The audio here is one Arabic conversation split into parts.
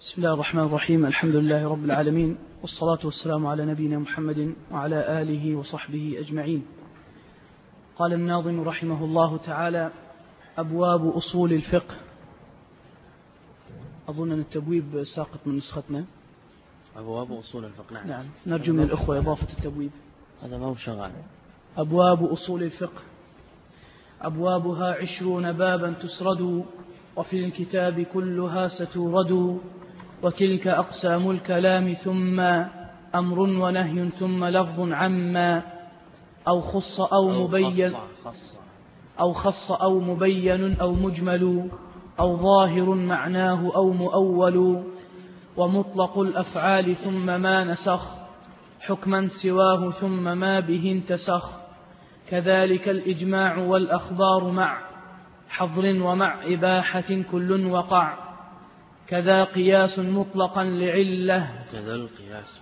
بسم الله الرحمن الرحيم. الحمد لله رب العالمين، والصلاة والسلام على نبينا محمد وعلى آله وصحبه أجمعين. قال الناظم رحمه الله تعالى: أبواب أصول الفقه. أظن أن التبويب ساقط من نسختنا. أبواب أصول الفقه. نعم، نرجو من الأخوة إضافة التبويب. هذا ما هو شغال. أبواب أصول الفقه، أبوابها 20 بابا تسرد، وفي الكتاب كلها ستورد. وتلك أقسام الكلام، ثم أمر ونهي، ثم لفظ عما، أو خص أو مبين، أو خص أو مبين أو مجمل، أو ظاهر معناه أو مؤول. ومطلق الأفعال ثم ما نسخ، حكما سواه ثم ما به انتسخ. كذلك الإجماع والأخبار مع حظر ومع إباحة كل وقع. كذا قياس مطلقا لعلة. كذا القياس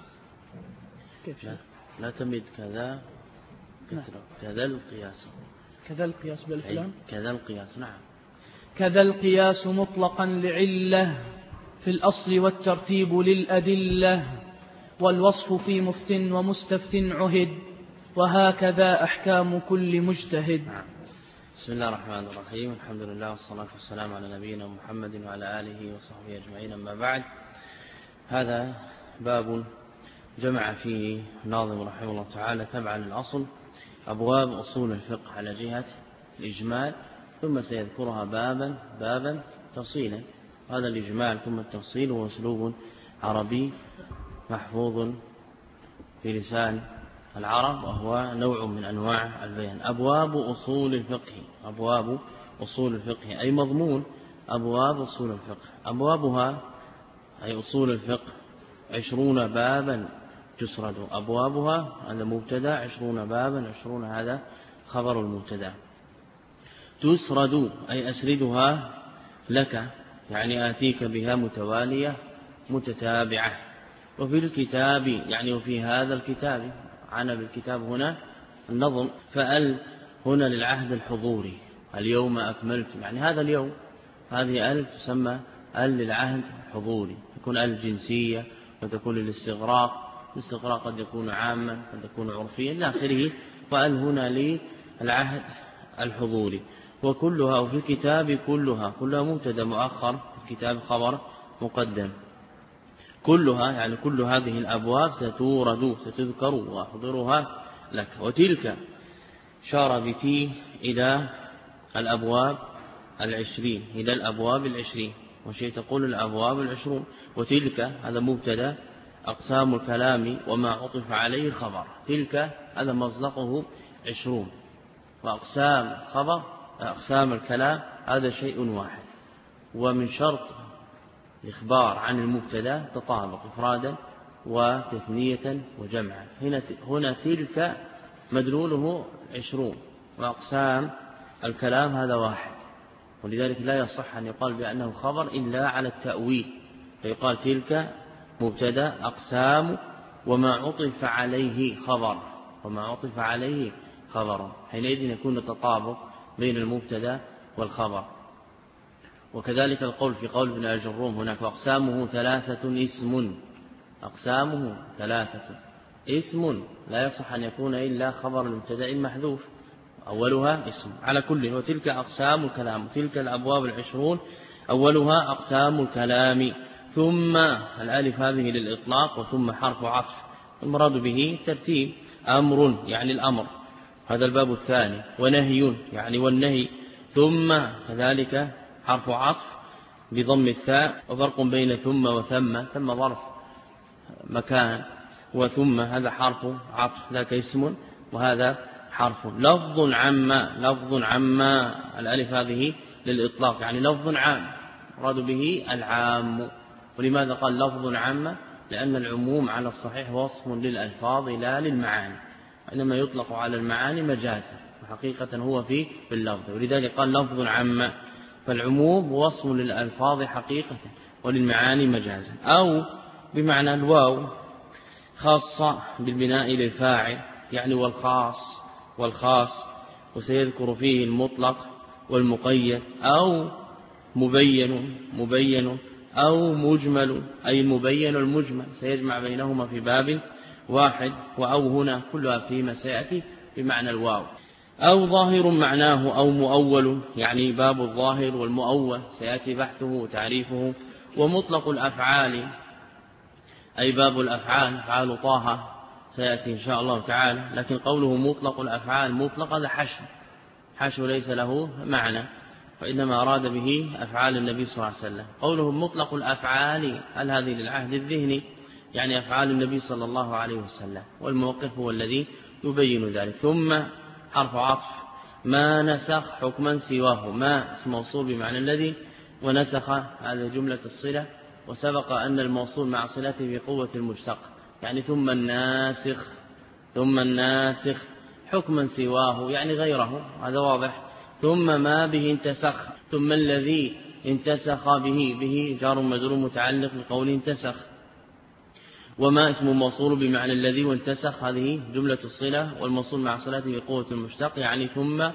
لا تمد كذا كثرة. كذا القياس. كذا القياس بالكلام. كذا القياس. نعم. كذا القياس مطلقا لعلة، في الأصل والترتيب للأدلة. والوصف في مفت ومستفت عهد، وهكذا أحكام كل مجتهد. بسم الله الرحمن الرحيم. الحمد لله والصلاة والسلام على نبينا محمد وعلى آله وصحبه أجمعين. أما بعد، هذا باب جمع فيه ناظم رحمه الله تعالى تبعا للأصل أبواب أصول الفقه على جهة الإجمال، ثم سيذكرها بابا تفصيلا. هذا الإجمال ثم التفصيل هو أسلوب عربي محفوظ في لسان العرب، وهو نوع من أنواع البيان. أبواب أصول الفقه، أبواب أصول الفقه أي مضمون أبواب أصول الفقه. أبوابها أي أصول الفقه 20 بابا تسرد. أبوابها هذا مبتدا، 20 بابا، 20 هذا خبر المبتدا. تسرد أي أسردها لك، يعني آتيك بها متوالية متتابعة. وفي الكتاب يعني وفي هذا الكتاب، عنا بالكتاب هنا النظم، فأل هنا للعهد الحضوري. اليوم أكملت، يعني هذا اليوم، هذه أل تسمى أل للعهد الحضوري، تكون أل جنسية وتكون للاستغراق. الاستغراق قد يكون عاما قد يكون عرفيا إلى آخره. فأل هنا للعهد الحضوري. وكلها، وفي الكتاب كلها مبتدا مؤخر، في الكتاب خبر مقدم. كلها يعني كل هذه الأبواب ستورد، ستذكر وأحضرها لك. وتلك شار بتي إلى الأبواب 20، إلى الأبواب 20، وشيء تقول الأبواب 20. وتلك هذا مبتدا، أقسام الكلام وما عطف عليه خبر. تلك هذا مصدقه 20، وأقسام خبر أقسام الكلام هذا شيء واحد. ومن شرط الإخبار عن المبتدا تطابق إفرادا وتثنية وجمعا. هنا تلك مدلوله 20، وأقسام الكلام هذا واحد، ولذلك لا يصح أن يقال بأنه خبر إلا على التأويل، فيقال تلك مبتدا أقسام وما عطف عليه خبر، وما عطف عليه خبر، حينئذ يكون تطابق بين المبتدا والخبر. وكذلك القول في قول ابن الجروم هناك: أقسامه 3 اسم. أقسامه 3 اسم، لا يصح أن يكون إلا خبر المبتدا المحذوف أولها اسم. على كل، وتلك أقسام الكلام. تلك الأبواب 20 أولها أقسام الكلام. ثم الألف هذه للإطلاق، وثم حرف عطف، المراد به ترتيب. أمر يعني الأمر، هذا الباب الثاني. ونهي يعني والنهي. ثم كذلك حرف عطف بضم الثاء. وفرق بين ثم وثم، ثم ظرف مكان، وثم هذا حرف عطف، ذاك اسم وهذا حرف. لفظ عما الألف هذه للإطلاق، يعني لفظ عام مراد به العام. ولماذا قال لفظ عام؟ لأن العموم على الصحيح وصف للألفاظ لا للمعاني، إنما يطلق على المعاني مجازا، وحقيقة هو في اللفظ، ولذلك قال لفظ عام. فالعموم وصف للألفاظ حقيقة وللمعاني مجازا. أو بمعنى الواو خاصة بالبناء للفاعل، يعني والخاص، وسيذكر فيه المطلق والمقيد. أو مبين أو مجمل أي مبين المجمل سيجمع بينهما في باب واحد، وأو هنا كلها فيما سيأتي بمعنى الواو. أو ظاهر معناه أو مؤول، يعني باب الظاهر والمؤول سيأتي بحثه وتعريفه. ومطلق الأفعال أي باب الأفعال، أفعال طه سيأتي إن شاء الله تعالى. لكن قوله مطلق الأفعال مطلق هذا حشو ليس له معنى، وإنما أراد به أفعال النبي صلى الله عليه وسلم. قوله مطلق الأفعال هل هذه للعهد الذهني، يعني أفعال النبي صلى الله عليه وسلم، والموقف هو الذي يبين ذلك. ثم حرف عطف ما نسخ حكما سواه، ما اسم موصول بمعنى الذي، ونسخ هذه جملة الصلة، وسبق أن الموصول مع صلته بقوة المشتق، يعني ثم الناسخ حكما سواه يعني غيره، هذا واضح. ثم ما به انتسخ، ثم الذي انتسخ به جار مجرور متعلق بقوله انتسخ. وما اسم موصول بمعنى الذي وانتسخ، هذه جملة الصلة، والموصول مع صلته بقوة المشتق، يعني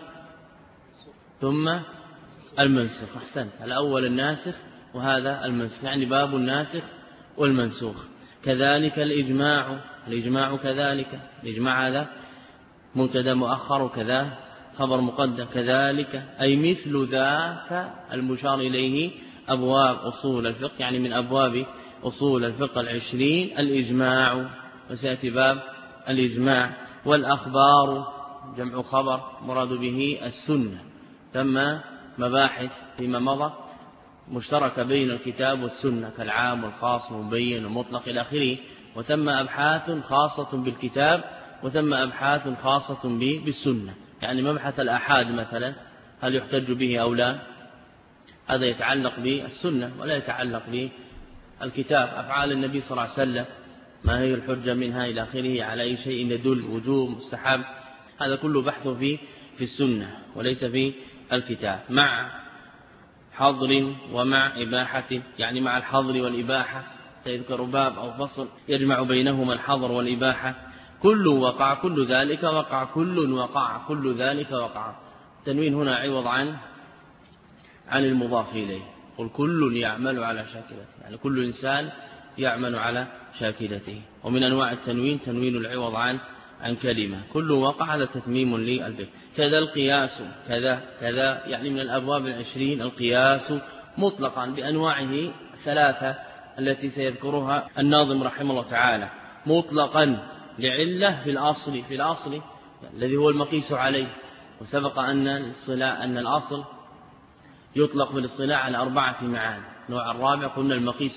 ثم المنسخ. أحسنت، الأول الناسخ وهذا المنسخ، يعني باب الناسخ والمنسوخ. كذلك الإجماع كذلك، الإجماع هذا مبتدا مؤخر وكذا خبر مقدم. كذلك أي مثل ذاك المشار إليه أبواب أصول الفقه، يعني من أبواب أصول الفقه 20 الإجماع، وسيأتي باب الإجماع. والأخبار جمع خبر مراد به السنة. ثم مباحث فيما مضى مشتركة بين الكتاب والسنة كالعام والخاص والمبين والمطلق إلى آخره. وثم أبحاث خاصة بالكتاب، وثم أبحاث خاصة بالسنة، يعني مبحث الآحاد مثلا هل يحتج به أو لا، هذا يتعلق بالسنة ولا يتعلق بالكتاب. أفعال النبي صلى الله عليه وسلم ما هي الحجة منها إلى آخره، على أي شيء يدل، وجوب، مستحب، هذا كله بحث في السنة وليس في الكتاب. مع حظر ومع إباحة، يعني مع الحظر والإباحة سيذكر باب أو فصل يجمع بينهما الحظر والإباحة. كل وقع كل ذلك وقع، كل وقع كل ذلك وقع. تنوين هنا عوض عن المضاف إليه. قل كل يعمل على شاكلته، يعني كل إنسان يعمل على شاكلته. ومن أنواع التنوين تنوين العوض عن كلمة. كل وقع هذا تتميم للبيت. كذا القياس، كذا يعني من الأبواب 20 القياس مطلقا بأنواعه 3 التي سيذكرها الناظم رحمه الله تعالى. مطلقا لعلة في الأصل الذي هو المقيس عليه، وسبق أن الأصل يطلق بالاصطلاح على 4 معاني. النوع الرابع قلنا المقيس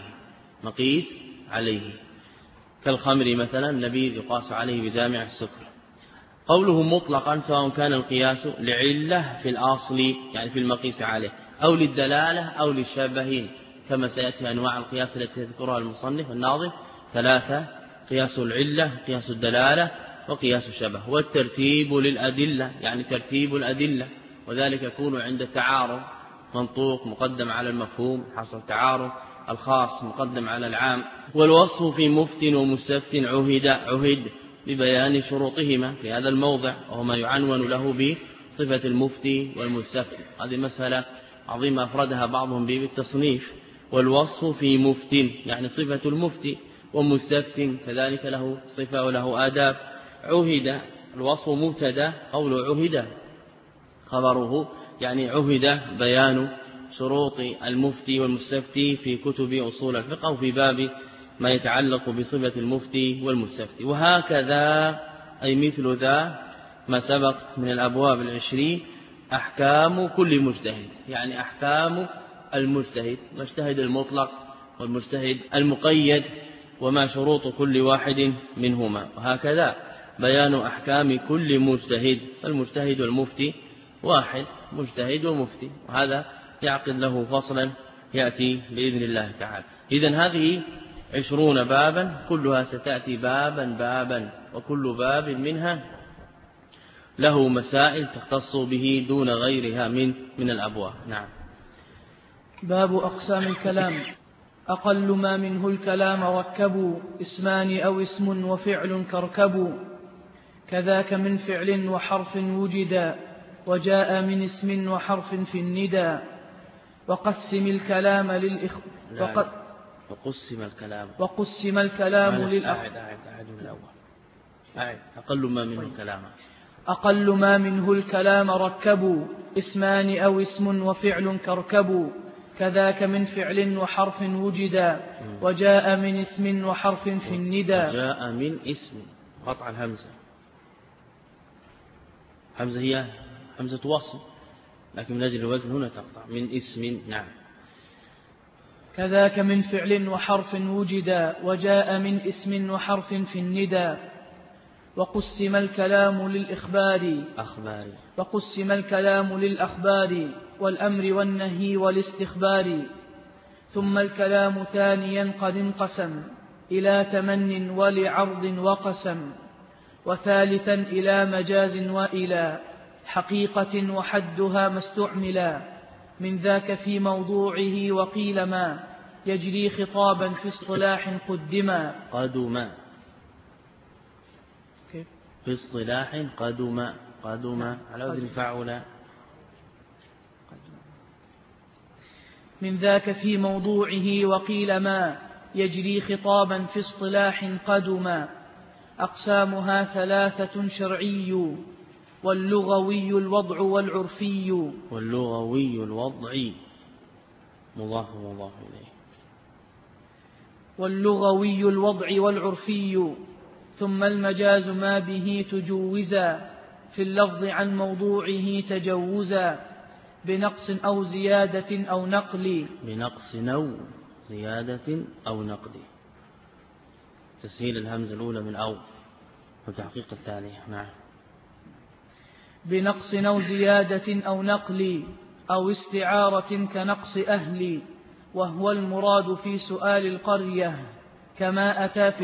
عليه كالخمر مثلا، نبيذ يقاس عليه بجامع السكر. قوله مطلقا سواء كان القياس لعلة في الأصل يعني في المقيس عليه، أو للدلالة أو للشبه، كما سيأتي أنواع القياس التي يذكرها المصنف الناظم 3: قياس العلة، قياس الدلالة، وقياس الشبه. والترتيب للأدلة يعني ترتيب الأدلة، وذلك يكون عند التعارض، منطوق مقدم على المفهوم حصل تعارض، الخاص مقدم على العام. والوصف في مفت ومستفت عهد ببيان شروطهما في هذا الموضع، وهو ما يعنون له بصفة المفتي والمستفت. هذه مسألة عظيمة أفردها بعضهم بالتصنيف. والوصف في مفت يعني صفة المفتي، ومستفت كذلك له صفة وله آداب. عهد الوصف مبتدا، قول عهد خبره، يعني عهد بيان شروط المفتي والمستفتي في كتب أصول الفقه وفي باب ما يتعلق بصفة المفتي والمستفتي. وهكذا أي مثل ذا ما سبق من الأبواب 20 أحكام كل مجتهد، يعني أحكام المجتهد، المجتهد المطلق والمجتهد المقيد، وما شروط كل واحد منهما. وهكذا بيان أحكام كل مجتهد، المجتهد والمفتي واحد، مجتهد ومفتي، وهذا يعقد له فصلا يأتي بإذن الله تعالى. إذن هذه 20 بابا كلها ستأتي بابا، وكل باب منها له مسائل تختص به دون غيرها من الأبواب. نعم. باب أقسام الكلام. أقل ما منه الكلام ركبوا، اسمان أو اسم وفعل كركبوا، كذاك من فعل وحرف وجدا، وجاء من اسم وحرف في الندى. وقسم الكلام وقسم الكلام أقل ما منه الكلام ركبوا اسمان أو اسم وفعل كركبوا كذاك من فعل وحرف وجدا وجاء من اسم وحرف في الندى. وجاء من اسم قطع الهمزة، همزة هي همزة وصل لكن من أجل الوزن هنا تقطع من اسم. نعم. كذاك من فعل وحرف وجدا وجاء من اسم وحرف في الندى. وقسم الكلام للأخبار والأمر والنهي والاستخبار. ثم الكلام ثانيا قد انقسم إلى تمن ولعرض وقسم. وثالثا إلى مجاز وإلى حقيقة وحدها ما استعملا. من ذاك في موضوعه وقيل ما يجري خطابا في اصطلاح قدما. في اصطلاح قدما على وزن فعل. من ذاك في موضوعه وقيل ما يجري خطابا في اصطلاح قدما. أقسامها ثلاثة شرعي واللغوي الوضع والعرفي. واللغوي الوضع مضاف ومضاف إليه. واللغوي الوضع والعرفي. ثم المجاز ما به تجوزا في اللفظ عن موضوعه تجوزا بنقص أو زيادة أو نقل. تسهيل الهمزة الأولى من أو وتحقيق الثانية. نعم. بنقص أو زيادة أو نقل أو استعارة كنقص أهل. وهو المراد في سؤال القرية كما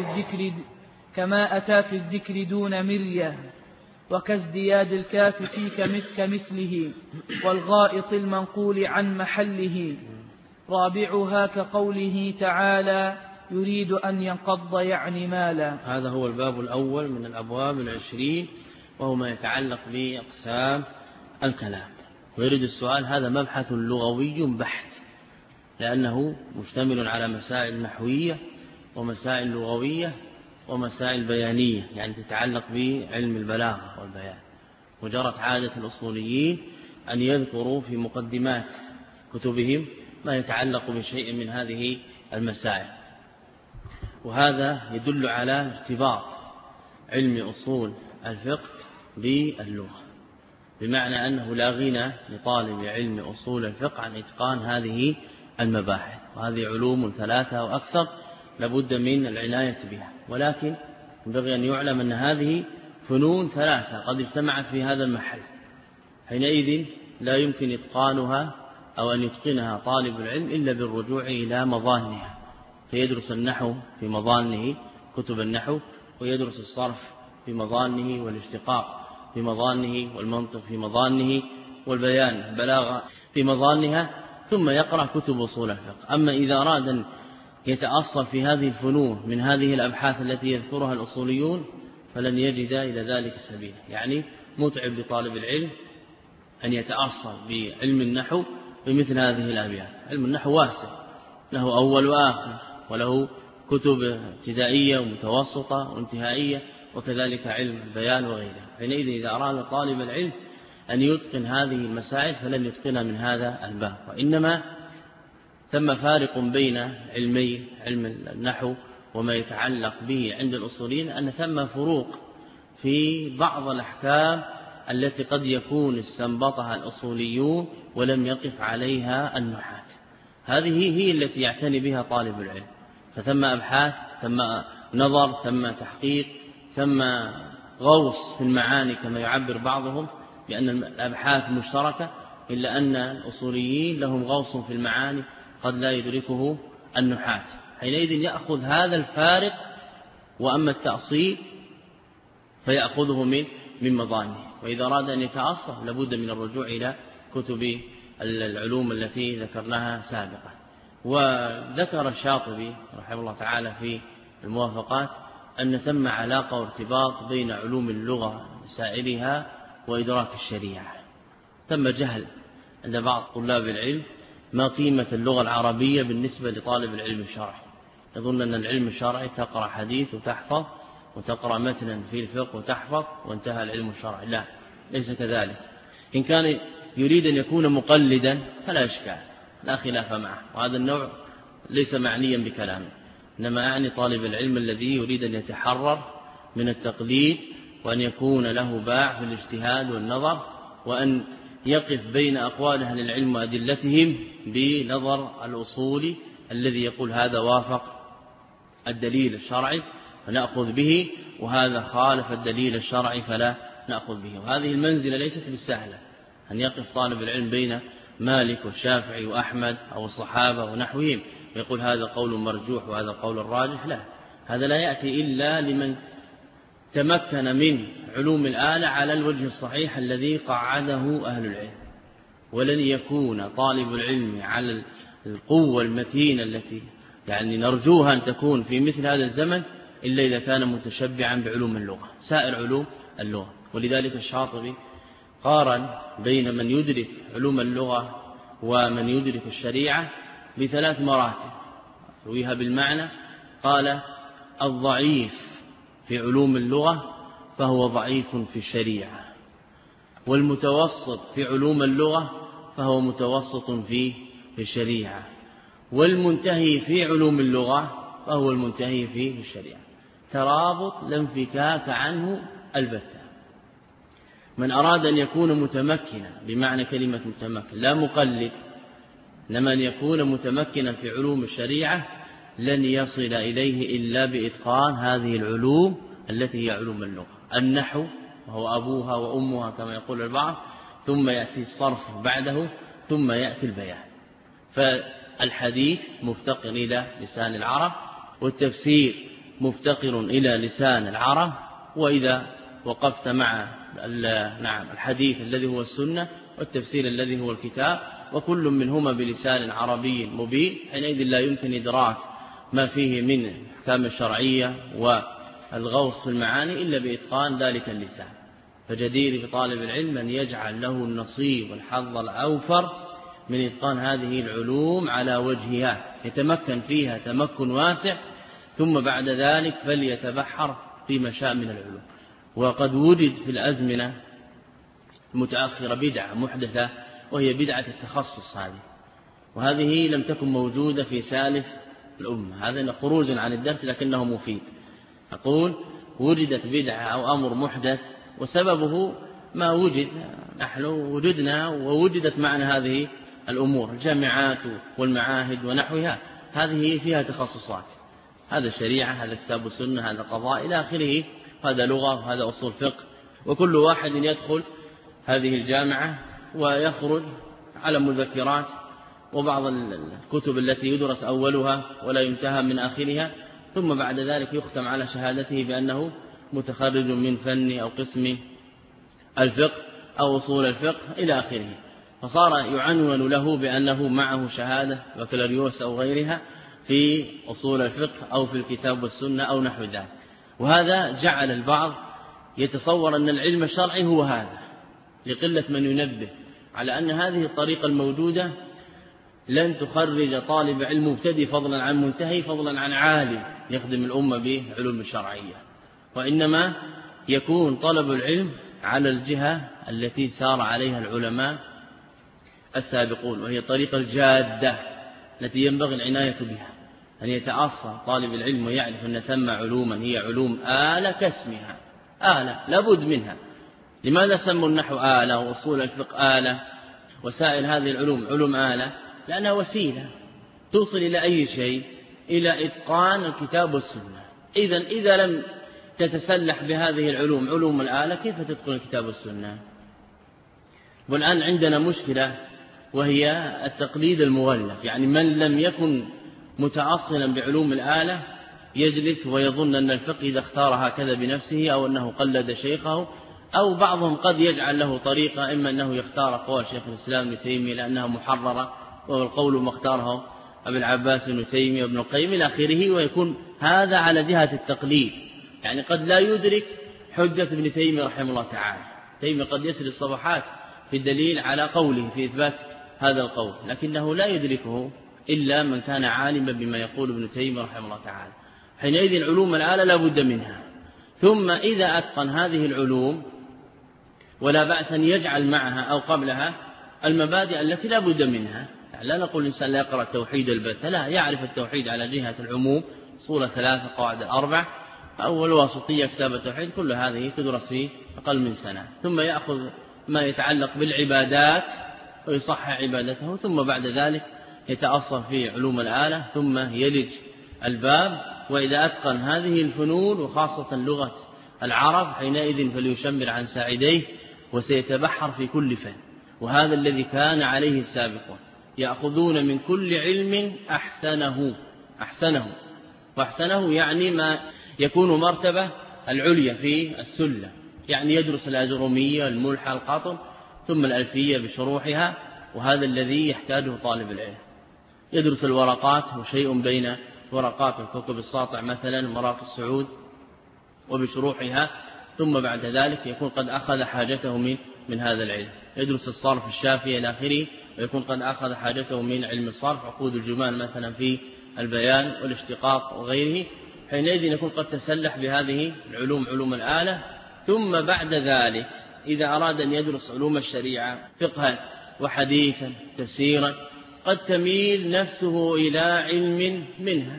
أتى في الذكر دون مرية. وكازدياد الكاف في كمثله والغائط المنقول عن محله. رابعها كقوله تعالى يريد أن ينقض يعني مالا. هذا هو الباب الأول من الأبواب 20 وهو ما يتعلق بأقسام الكلام. ويريد السؤال هذا مبحث لغوي بحت لأنه مشتمل على مسائل نحوية ومسائل لغوية ومسائل بيانية يعني تتعلق بعلم البلاغة والبيان. وجرت عادة الأصوليين أن يذكروا في مقدمات كتبهم ما يتعلق بشيء من هذه المسائل. وهذا يدل على ارتباط علم أصول الفقه باللغة بمعنى أنه لا غنى لطالب علم أصول الفقه عن إتقان هذه المباحث. وهذه علوم 3 وأكثر لابد من العناية بها. ولكن ينبغي أن يعلم أن هذه فنون 3 قد اجتمعت في هذا المحل. حينئذ لا يمكن إتقانها أو أن يتقنها طالب العلم إلا بالرجوع إلى مظانها. فيدرس النحو في مظانه كتب النحو ويدرس الصرف في مظانه والاشتقاق في مظانه والمنطق في مظانه والبيان البلاغة في مظانها ثم يقرأ كتب أصول الفقه. أما إذا أراد أن يتأصل في هذه الفنون من هذه الأبحاث التي يذكرها الأصوليون فلن يجد إلى ذلك سبيلا. يعني متعب لطالب العلم أن يتأصل بعلم النحو بمثل هذه الأبيات. علم النحو واسع له أول وآخر وله كتب ابتدائية ومتوسطة وانتهائية وكذلك علم البيان وغيره. حينئذ إذا أراد طالب العلم أن يتقن هذه المسائل فلن يتقنها من هذا الباب. وإنما ثم فارق بين علمي علم النحو وما يتعلق به عند الأصوليين أن ثم فروق في بعض الأحكام التي قد يكون استنبطها الأصوليون ولم يقف عليها النحاة. هذه هي التي يعتني بها طالب العلم. فثم أبحاث ثم نظر ثم تحقيق ثم غوص في المعاني كما يعبر بعضهم بأن الأبحاث مشتركة إلا أن الأصوليين لهم غوص في المعاني قد لا يدركه النحاة. حينئذ يأخذ هذا الفارق. وأما التأصيل فيأخذه من مظانه. وإذا أراد أن يتأصل لابد من الرجوع إلى كتب العلوم التي ذكرناها سابقا. وذكر الشاطبي رحمه الله تعالى في الموافقات أن ثم علاقة وارتباط بين علوم اللغة سائرها وإدراك الشريعة. ثم جهل عند بعض طلاب العلم ما قيمة اللغة العربية بالنسبة لطالب العلم الشرعي. يظن أن العلم الشرعي تقرأ حديث وتحفظ، وتقرأ متنا في الفقه وتحفظ، وانتهى العلم الشرعي. لا، ليس كذلك. إن كان يريد أن يكون مقلدا فلا إشكال، لا خلاف معه، وهذا النوع ليس معنيا بكلامه. إنما أعني طالب العلم الذي يريد أن يتحرر من التقليد، وأن يكون له باع في الاجتهاد والنظر، وأن يقف بين أقوال أهل العلم وأدلتهم بنظر الأصولي الذي يقول هذا وافق الدليل الشرعي فنأخذ به، وهذا خالف الدليل الشرعي فلا نأخذ به. وهذه المنزلة ليست بالسهلة، أن يقف طالب العلم بين مالك والشافعي وأحمد أو الصحابة ونحوهم ويقول هذا قول مرجوح وهذا قول الراجح. لا، هذا لا يأتي إلا لمن تمكن من علوم الآلة على الوجه الصحيح الذي قعده أهل العلم. ولن يكون طالب العلم على القوة المتينة التي نرجوها أن تكون في مثل هذا الزمن إلا إذا كان متشبعا بعلوم اللغة، سائر علوم اللغة. ولذلك الشاطبي قارن بين من يدرك علوم اللغة ومن يدرك الشريعة بثلاث مراتب رويها بالمعنى. قال الضعيف في علوم اللغة فهو ضعيف في الشريعة، والمتوسط في علوم اللغة فهو متوسط في الشريعة، والمنتهي في علوم اللغة فهو المنتهي في الشريعة. ترابط لا انفكاك عنه البتة. من أراد أن يكون متمكنا بمعنى كلمة متمكن لا مقلد، إنما أن يكون متمكنا في علوم الشريعة لن يصل إليه إلا بإتقان هذه العلوم التي هي علوم اللغة. النحو وهو أبوها وأمها كما يقول البعض، ثم يأتي الصرف بعده، ثم يأتي البيان. فالحديث مفتقر إلى لسان العرب، والتفسير مفتقر إلى لسان العرب. وإذا وقفت مع الحديث الذي هو السنة والتفسير الذي هو الكتاب، وكل منهما بلسان عربي مبين، حينئذ لا يمكن إدراك ما فيه من الأحكام الشرعية والغوص في المعاني إلا بإتقان ذلك اللسان. فجدير بطالب العلم أن يجعل له النصيب والحظ الأوفر من إتقان هذه العلوم على وجهها، يتمكن فيها تمكن واسع، ثم بعد ذلك فليتبحر فيما شاء من العلوم. وقد وجد في الأزمنة المتأخرة بدعة محدثة، وهي بدعة التخصص وهذه لم تكن موجودة في سالف الأمة. هذا خروج عن الدرس لكنه مفيد. أقول وجدت بدعة أو أمر محدث، وسببه ما وجد، نحن وجدنا ووجدت معنا هذه الأمور، الجامعات والمعاهد ونحوها، هذه فيها تخصصات، هذا شريعة، هذا كتاب السنة، هذا قضاء إلى آخره، هذا لغة وهذا أصول فقه. وكل واحد يدخل هذه الجامعة ويخرج على مذكرات وبعض الكتب التي يدرس أولها ولا ينتهى من آخرها، ثم بعد ذلك يختم على شهادته بأنه متخرج من فن أو قسم الفقه أو أصول الفقه إلى آخره. فصار يعنون له بأنه معه شهادة بكالوريوس أو غيرها في أصول الفقه أو في الكتاب والسنة أو نحو ذلك. وهذا جعل البعض يتصور أن العلم الشرعي هو هذا، لقلة من ينبه على أن هذه الطريقة الموجودة لن تخرج طالب علم مبتدئ فضلا عن منتهي فضلا عن عالم يخدم الأمة بعلوم الشرعية، وإنما يكون طلب العلم على الجهة التي سار عليها العلماء السابقون، وهي طريقة الجادة التي ينبغي العناية بها، أن يتأصل طالب العلم ويعرف أن ثم علوما هي علوم آلة كاسمها، آلة لابد منها. لماذا سموا النحو آلة وأصول الفقه آلة وسائر هذه العلوم علوم آلة؟ لأنها وسيلة توصل إلى أي شيء، إلى إتقان الكتاب والسنة. إذا لم تتسلح بهذه العلوم علوم الآلة كيف تتقن الكتاب والسنة؟ والآن عندنا مشكلة وهي التقليد المغلف، يعني من لم يكن متأصلا بعلوم الآلة يجلس ويظن أن الفقه إذا اختار هكذا بنفسه أو أنه قلد شيخه، أو بعضهم قد يجعل له طريقة، إما أنه يختار قول شيخ الإسلام ابن تيمية لأنها محررة وهو القول ما اختاره أبي العباس ابن تيمية وابن القيم إلى آخره، ويكون هذا على جهة التقليد. يعني قد لا يدرك حجة ابن تيمية رحمه الله تعالى، تيمية قد يسرد الصفحات في الدليل على قوله في إثبات هذا القول، لكنه لا يدركه إلا من كان عالما بما يقول ابن تيمية رحمه الله تعالى. حينئذ علوم الآلة لا بد منها. ثم إذا أتقن هذه العلوم ولا بأس أن يجعل معها أو قبلها المبادئ التي لا بد منها. يعني لا نقول الإنسان لا يقرأ التوحيد البتة، لا، يعرف التوحيد على جهة العموم، أصول 3 قواعد 4 أو الواسطية كتاب التوحيد، كل هذه تدرس في أقل من سنة. ثم يأخذ ما يتعلق بالعبادات ويصحح عبادته، ثم بعد ذلك يتأصل في علوم الآلة، ثم يلج الباب. وإذا أتقن هذه الفنون وخاصة لغة العرب حينئذ فليشمر عن ساعديه وسيتبحر في كل فن. وهذا الذي كان عليه السابقون، يأخذون من كل علم وأحسنه يعني ما يكون مرتبة العليا في السلة. يعني يدرس الأجرومية، الملحة، القطن، ثم الألفية بشروحها، وهذا الذي يحتاجه طالب العلم. يدرس الورقات وشيء بين ورقات الكوكب الساطع مثلا، مراق السعود وبشروحها، ثم بعد ذلك يكون قد أخذ حاجته من هذا العلم. يدرس الصرف الشافية إلى آخره، ويكون قد أخذ حاجته من علم الصرف، عقود الجمال مثلا في البيان والاشتقاق وغيره. حينئذ يكون قد تسلح بهذه العلوم، علوم الآلة. ثم بعد ذلك إذا أراد أن يدرس علوم الشريعة، فقها وحديثا، تفسيرا، قد تميل نفسه إلى علم منها.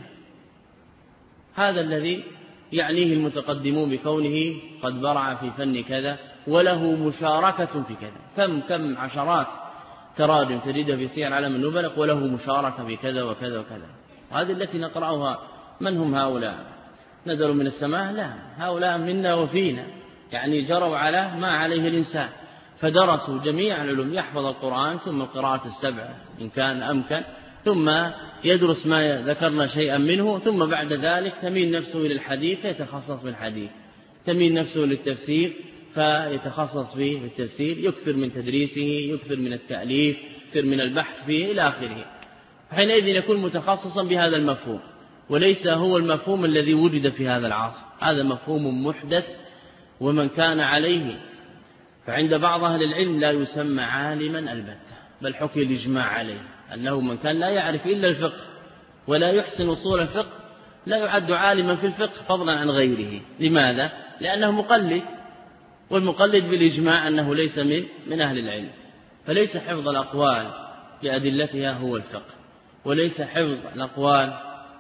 هذا الذي يعنيه المتقدمون بكونه قد برع في فن كذا وله مشاركة في كذا. كم عشرات تراجم تجدها في سير علم النبلاء وله مشاركة في كذا وكذا وكذا. هذه التي نقرأها. من هم هؤلاء؟ نزلوا من السماء؟ لا، هؤلاء منا وفينا، يعني جروا على ما عليه الإنسان، فدرسوا جميع العلوم. يحفظ القرآن ثم القراءة 7 إن كان أمكن، ثم يدرس ما ذكرنا شيئا منه، ثم بعد ذلك تميل نفسه إلى الحديث فيتخصص في الحديث، تميل نفسه للتفسير فيتخصص في التفسير، يكثر من تدريسه، يكثر من التأليف، يكثر من البحث فيه إلى آخره. حينئذ يكون متخصصا بهذا المفهوم، وليس هو المفهوم الذي وجد في هذا العصر. هذا مفهوم محدث، ومن كان عليه فعند بعض أهل العلم لا يسمى عالما البتة، بل حكي الإجماع عليه أنه من كان لا يعرف إلا الفقه ولا يحسن أصول الفقه لا يعد عالما في الفقه فضلا عن غيره. لماذا؟ لأنه مقلد، والمقلد بالإجماع أنه ليس من أهل العلم. فليس حفظ الأقوال بأدلتها هو الفقه، وليس حفظ الأقوال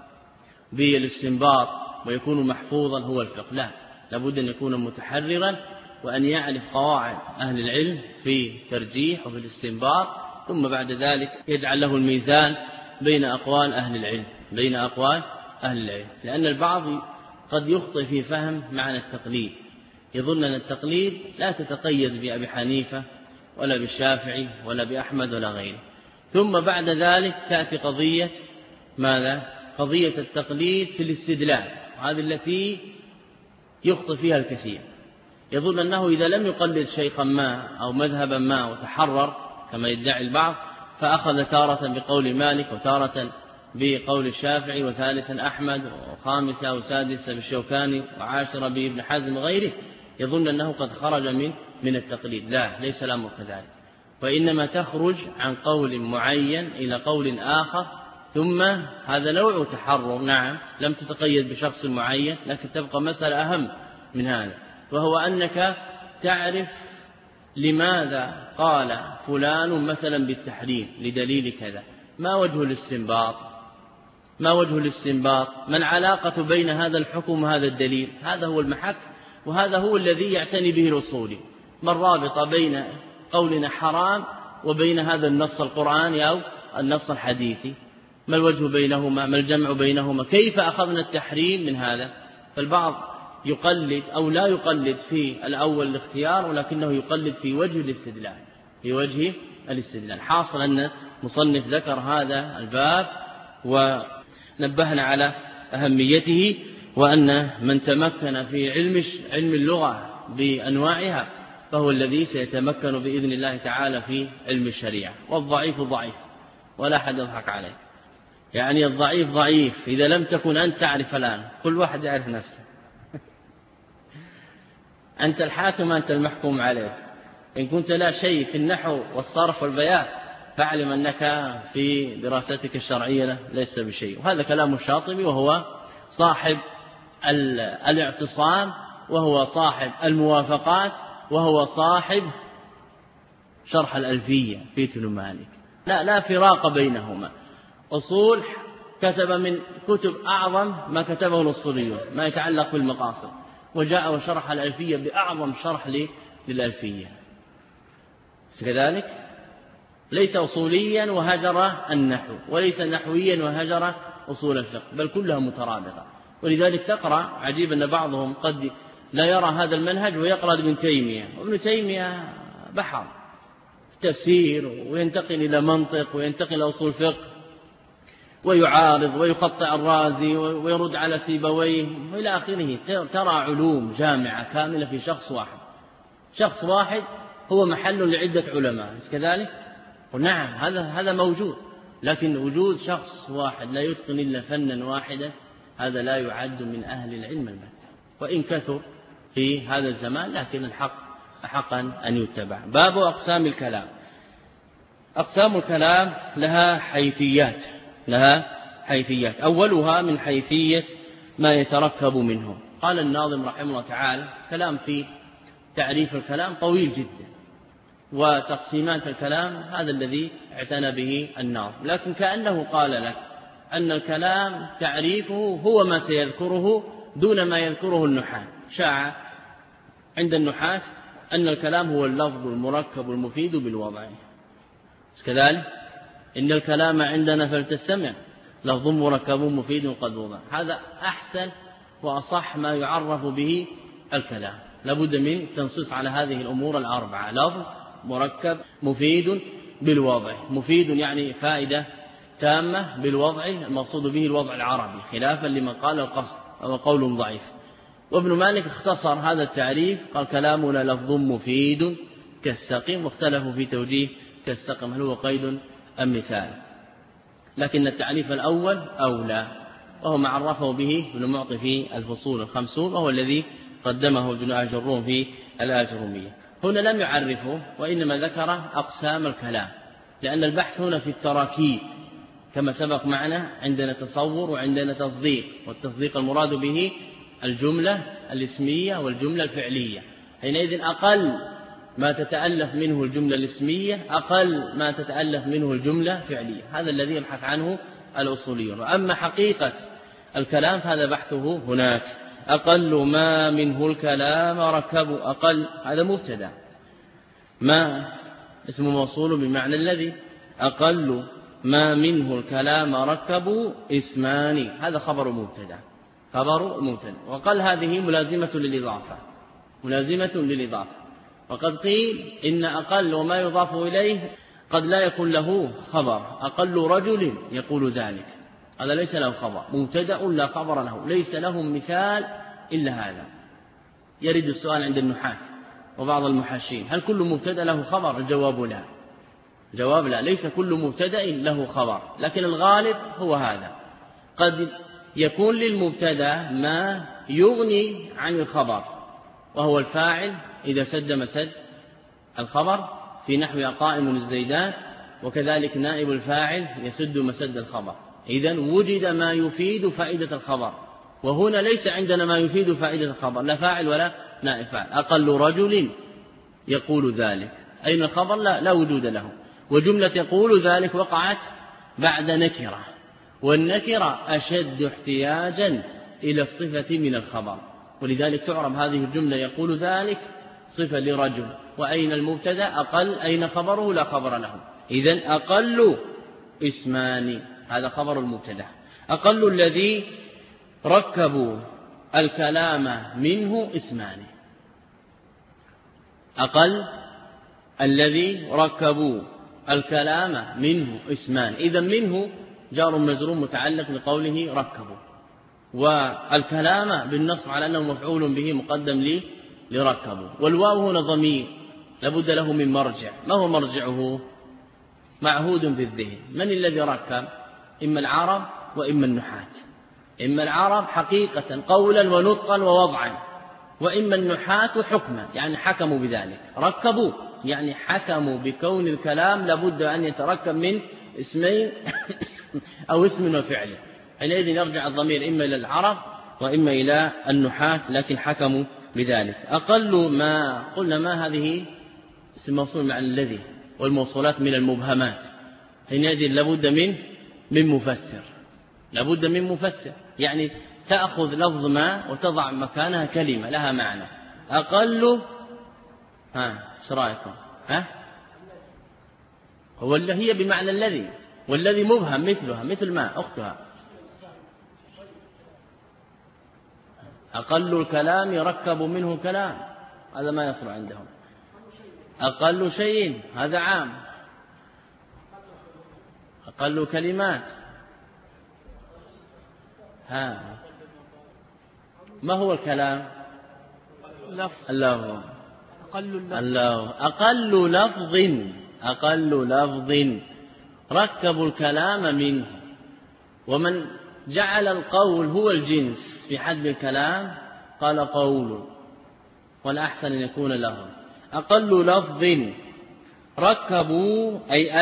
بالاستنباط ويكون محفوظا هو الفقه. لا، لابد أن يكون متحررا، وأن يعرف قواعد أهل العلم في الترجيح وفي الاستنباط، ثم بعد ذلك يجعل له الميزان بين أقوال أهل العلم. لأن البعض قد يخطئ في فهم معنى التقليد، يظن أن التقليد لا تتقيد بأبي حنيفة ولا بالشافعي ولا بأحمد ولا غيره. ثم بعد ذلك تأتي قضية ماذا؟ قضية التقليد في الاستدلال، هذه التي يخطئ فيها الكثير. يظن أنه إذا لم يقلد شيخا ما أو مذهبا ما وتحرر كما يدعي البعض، فأخذ تارة بقول مالك وتارة بقول الشافعي وثالثا أحمد وخامسة أو سادسة بالشوكاني وعاشرة بابن حزم وغيره، يظن أنه قد خرج من التقليد. لا، ليس الأمر كذلك، وإنما تخرج عن قول معين إلى قول آخر، ثم هذا نوع تحرر. نعم، لم تتقيد بشخص معين، لكن تبقى مسألة أهم من هذا، وهو أنك تعرف لماذا قال فلان مثلا بالتحريم لدليل كذا، ما وجه الاستنباط، ما العلاقة بين هذا الحكم وهذا الدليل. هذا هو المحك، وهذا هو الذي يعتني به الأصولي. ما الرابطة بين قولنا حرام وبين هذا النص القرآني أو النص الحديثي؟ ما الوجه بينهما؟ ما الجمع بينهما؟ كيف أخذنا التحريم من هذا؟ فالبعض يقلد أو لا يقلد في الأول الاختيار، ولكنه يقلد في وجه الاستدلال. حاصل أن مصنف ذكر هذا الباب ونبهنا على أهميته، وأن من تمكن في علم اللغة بأنواعها فهو الذي سيتمكن بإذن الله تعالى في علم الشريعة. والضعيف ضعيف ولا أحد يضحك عليك، يعني الضعيف ضعيف إذا لم تكن أنت تعرف الآن، كل واحد يعرف نفسه. أنت الحاكم، أنت المحكوم عليه. إن كنت لا شيء في النحو والصرف والبيان فاعلم أنك في دراستك الشرعية ليس بشيء. وهذا كلام الشاطبي، وهو صاحب الاعتصام، وهو صاحب الموافقات، وهو صاحب شرح الألفية في ابن مالك. لا فراق بينهما. أصول كتب من كتب أعظم ما كتبه الأصوليون ما يتعلق بالمقاصد، وجاء وشرح الألفية بأعظم شرح للألفية. كذلك ليس أصوليا وهجر النحو، وليس نحويا وهجر أصول الفقه، بل كلها مترابطة. ولذلك تقرأ عجيب أن بعضهم قد لا يرى هذا المنهج ويقرأ ابن تيمية، وابن تيمية بحر تفسير، وينتقل إلى منطق، وينتقل إلى أصول فقه، ويعارض ويقطع الرازي ويرد على سيبويه وإلى آخره. ترى علوم جامعة كاملة في شخص واحد هو محل لعدة علماء كذلك. ونعم هذا موجود، لكن وجود شخص واحد لا يتقن إلا فنا واحدا هذا لا يعد من أهل العلم البتة، وإن كثر في هذا الزمان، لكن الحق أحقا أن يتبع. باب أقسام الكلام. أقسام الكلام لها حيثيات. أولها من حيثية ما يتركب منه. قال الناظم رحمه الله تعالى: كلام في تعريف الكلام طويل جدا، وتقسيمات الكلام هذا الذي اعتنى به الناظم، لكن كأنه قال لك أن الكلام تعريفه هو ما سيذكره دون ما يذكره النحاة. شاع عند النحاة أن الكلام هو اللفظ المركب المفيد بالوضع، كذلك إن الكلام عندنا فلتستمع لفظ مركب مفيد قد وضع. هذا أحسن وأصح ما يعرف به الكلام. لابد من تنصيص على هذه الأمور الأربعة: لفظ مركب مفيد بالوضع. مفيد يعني فائدة تامة، بالوضع المقصود به الوضع العربي، خلافا لمن قال القصد أو قول ضعيف. وابن مالك اختصر هذا التعريف، قال: كلامنا لفظ مفيد كالسقم. واختلفوا في توجيه كالسقم هل هو قيد أم مثال، لكن التعريف الأول أولى، وهو ما عرفه به ابن معطي في الفصول 50، وهو الذي قدمه ابن آجروم في الآجرومية. هنا لم يعرفه، وإنما ذكر أقسام الكلام، لأن البحث هنا في التراكيب كما سبق معنا. عندنا تصور وعندنا تصديق، والتصديق المراد به الجملة الاسمية والجملة الفعلية. حينئذ أقل ما تتألف منه الجملة الاسمية أقل ما تتألف منه الجملة الفعلية. هذا الذي يبحث عنه الأصوليون. وأما حقيقة الكلام هذا بحثه هناك. أقل ما منه الكلام ركب. أقل هذا مبتدأ، ما اسم موصول بمعنى الذي. أقل ما منه الكلام ركب اسمان، هذا خبر مبتدأ. وقال هذه ملازمة للإضافة. وقد قيل إن أقل وما يضاف إليه قد لا يكون له خبر. أقل رجل يقول ذلك، هذا ليس له خبر، مبتدأ لا خبر له، ليس له مثال إلا هذا. يرد السؤال عند النحاة وبعض المحاشين: هل كل مبتدأ له خبر؟ الجواب لا، ليس كل مبتدأ له خبر، لكن الغالب هو هذا. قد يكون للمبتدأ ما يغني عن الخبر، وهو الفاعل إذا سد مسد الخبر، في نحو قائم الزيدان، وكذلك نائب الفاعل يسد مسد الخبر. إذن وجد ما يفيد فائدة الخبر، وهنا ليس عندنا ما يفيد فائدة الخبر، لا فاعل ولا نائب فاعل. أقل رجل يقول ذلك، أين الخبر؟ لا وجود له. وجملة يقول ذلك وقعت بعد نكرة، والنكرة أشد احتياجا إلى الصفة من الخبر، ولذلك تعرب هذه الجملة يقول ذلك صفة لرجل. وأين المبتدأ؟ أقل، أين خبره؟ لا خبر له. إذن أقل اسمان، هذا خبر المبتدأ. أقل الذي ركبوا الكلام منه اسمان. أقل الذي ركبوا الكلام منه اسمان. إذن منه جار مجرور متعلق بقوله ركبوا، والكلام بالنص على أنه مفعول به مقدم لركبوا. والواو هنا ضمير لابد له من مرجع. ما هو مرجعه؟ معهود بالذهن. من الذي ركب؟ إما العرب وإما النحاة. إما العرب حقيقة قولا ونطقا ووضعا، وإما النحاة حكما، يعني حكموا بذلك. ركبوا يعني حكموا بكون الكلام لابد أن يتركب من اسمين أو اسم وفعل، حينئذ يرجع الضمير إما إلى العرب وإما إلى النحاة، لكن حكموا بذلك. أقل ما قلنا ما هذه اسم موصول مع الذي، والموصولات من المبهمات، حينئذ لابد من مفسر، لابد من مفسر، يعني تأخذ لفظ ما وتضع مكانها كلمة لها معنى. أقل ايش رايكم؟ هو اللي هي بمعنى الذي، والذي مبهم مثلها مثل ما أختها. أقل الكلام يركب منه كلام، هذا ما يصل عندهم. أقل شيء هذا عام. أقل كلمات ما هو الكلام؟ اللفظ. أقل لفظ ركبوا الكلام منه. ومن جعل القول هو الجنس في حد الكلام قال قول، والأحسن أن يكون له. أقل لفظ ركبوا أي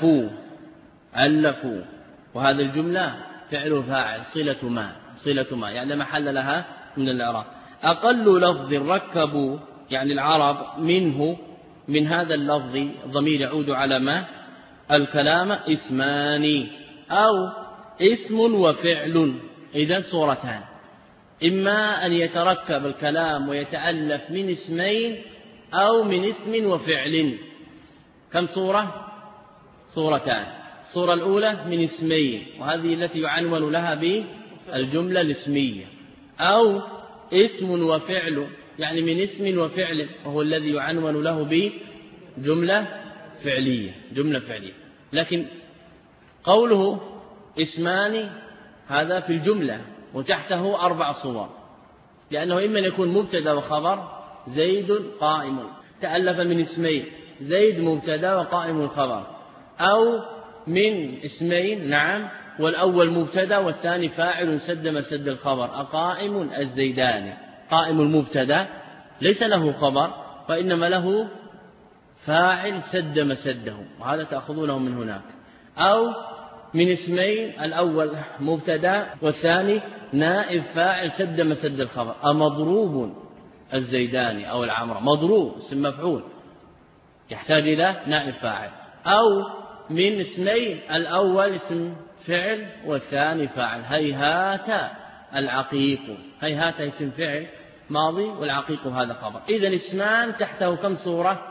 ألفوا، وهذا الجملة فعل فاعل صلة ما يعني محل لها من الإعراب. أقل لفظ ركبوا يعني العرب منه، من هذا اللفظ ضمير يعود على ما الكلام اسمان أو اسم وفعل. إذن صورتان، إما أن يتركب الكلام ويتألف من اسمين أو من اسم وفعل. كم صورة؟ صورتان. الصورة الأولى من اسمين، وهذه التي يعنون لها بالجملة الاسمية، أو اسم وفعل يعني من اسم وفعل، وهو الذي يعنون له بجملة فعلية، جملة فعلية. لكن قوله اسمان هذا في الجملة وتحته 4 صور، لأنه إما يكون مبتدا وخبر زيد قائم، تألف من اسمين زيد مبتدا وقائم خبر، أو من اسمين نعم والأول مبتدا والثاني فاعل سد مسد الخبر. أقائم الزيدان، قائم المبتدا ليس له خبر وإنما له فاعل سد مسده، وهذا تأخذونه من هناك. أو من اسمين الأول مبتدا والثاني نائب فاعل سد مسد الخبر. أمضروب الزيدان أو العمر، مضروب اسم مفعول يحتاج إلى نائب فاعل. أو من اسمين الأول اسم فعل والثاني فاعل. هيهات العقيق، هيهات اسم فعل ماضي والعقيق هذا خبر. إذن اسمان تحته كم صورة؟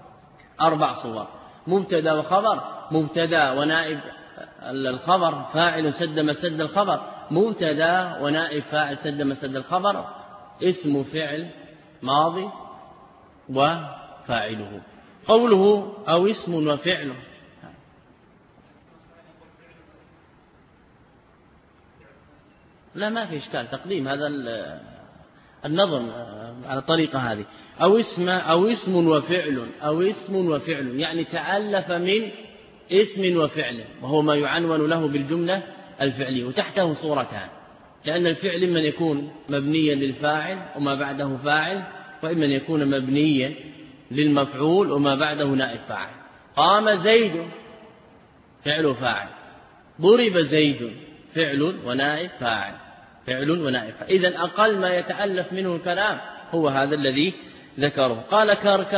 4 صور. مبتدا وخبر، مبتدا ونائب الخبر فاعل سد مسد الخبر، مبتدا ونائب فاعل سد مسد الخبر، اسم فعل ماضي وفاعله. قوله أو اسم وفعل لا ما في إشكال، تقديم هذا النظم على الطريقة هذه. أو اسم وفعل، أو اسم وفعل يعني تألف من اسم وفعل، وهو ما يعنون له بالجملة الفعلية، وتحته صورتان، لأن الفعل إما يكون مبنيا للفاعل وما بعده فاعل، وإما يكون مبنيا للمفعول وما بعده نائب فاعل. قام زيد فعل فاعل، ضرب زيد فعل ونائب فاعل، فعل ونائب فاعل. إذن أقل ما يتألف منه الكلام هو هذا الذي ذكره. قال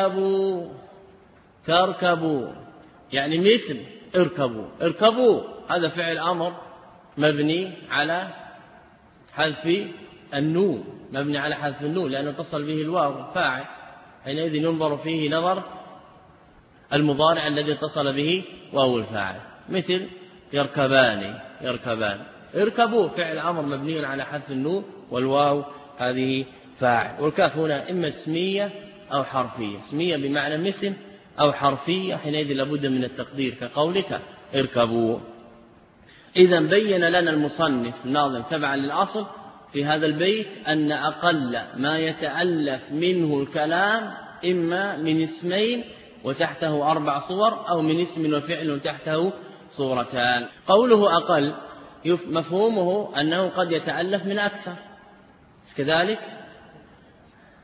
كركبوا يعني مثل اركبوا، هذا فعل أمر مبني على حذف النون، مبني على حذف النون لأنه اتصل به الواو فاعل، حينئذ ينظر فيه نظر المضارع الذي اتصل به واو الفاعل. مثل يركبان، اركبوا فعل أمر مبني على حذف النون والواو هذه فاعل. والكاف هنا إما اسمية أو حرفية، اسمية بمعنى مثل أو حرفية، حينئذ لابد من التقدير كقولك اركبوا. إذن بين لنا المصنف الناظم تبعا للأصل في هذا البيت أن أقل ما يتألف منه الكلام إما من اسمين وتحته 4 صور، أو من اسم وفعل وتحته صورتان. قوله أقل مفهومه أنه قد يتألف من أكثر كذلك.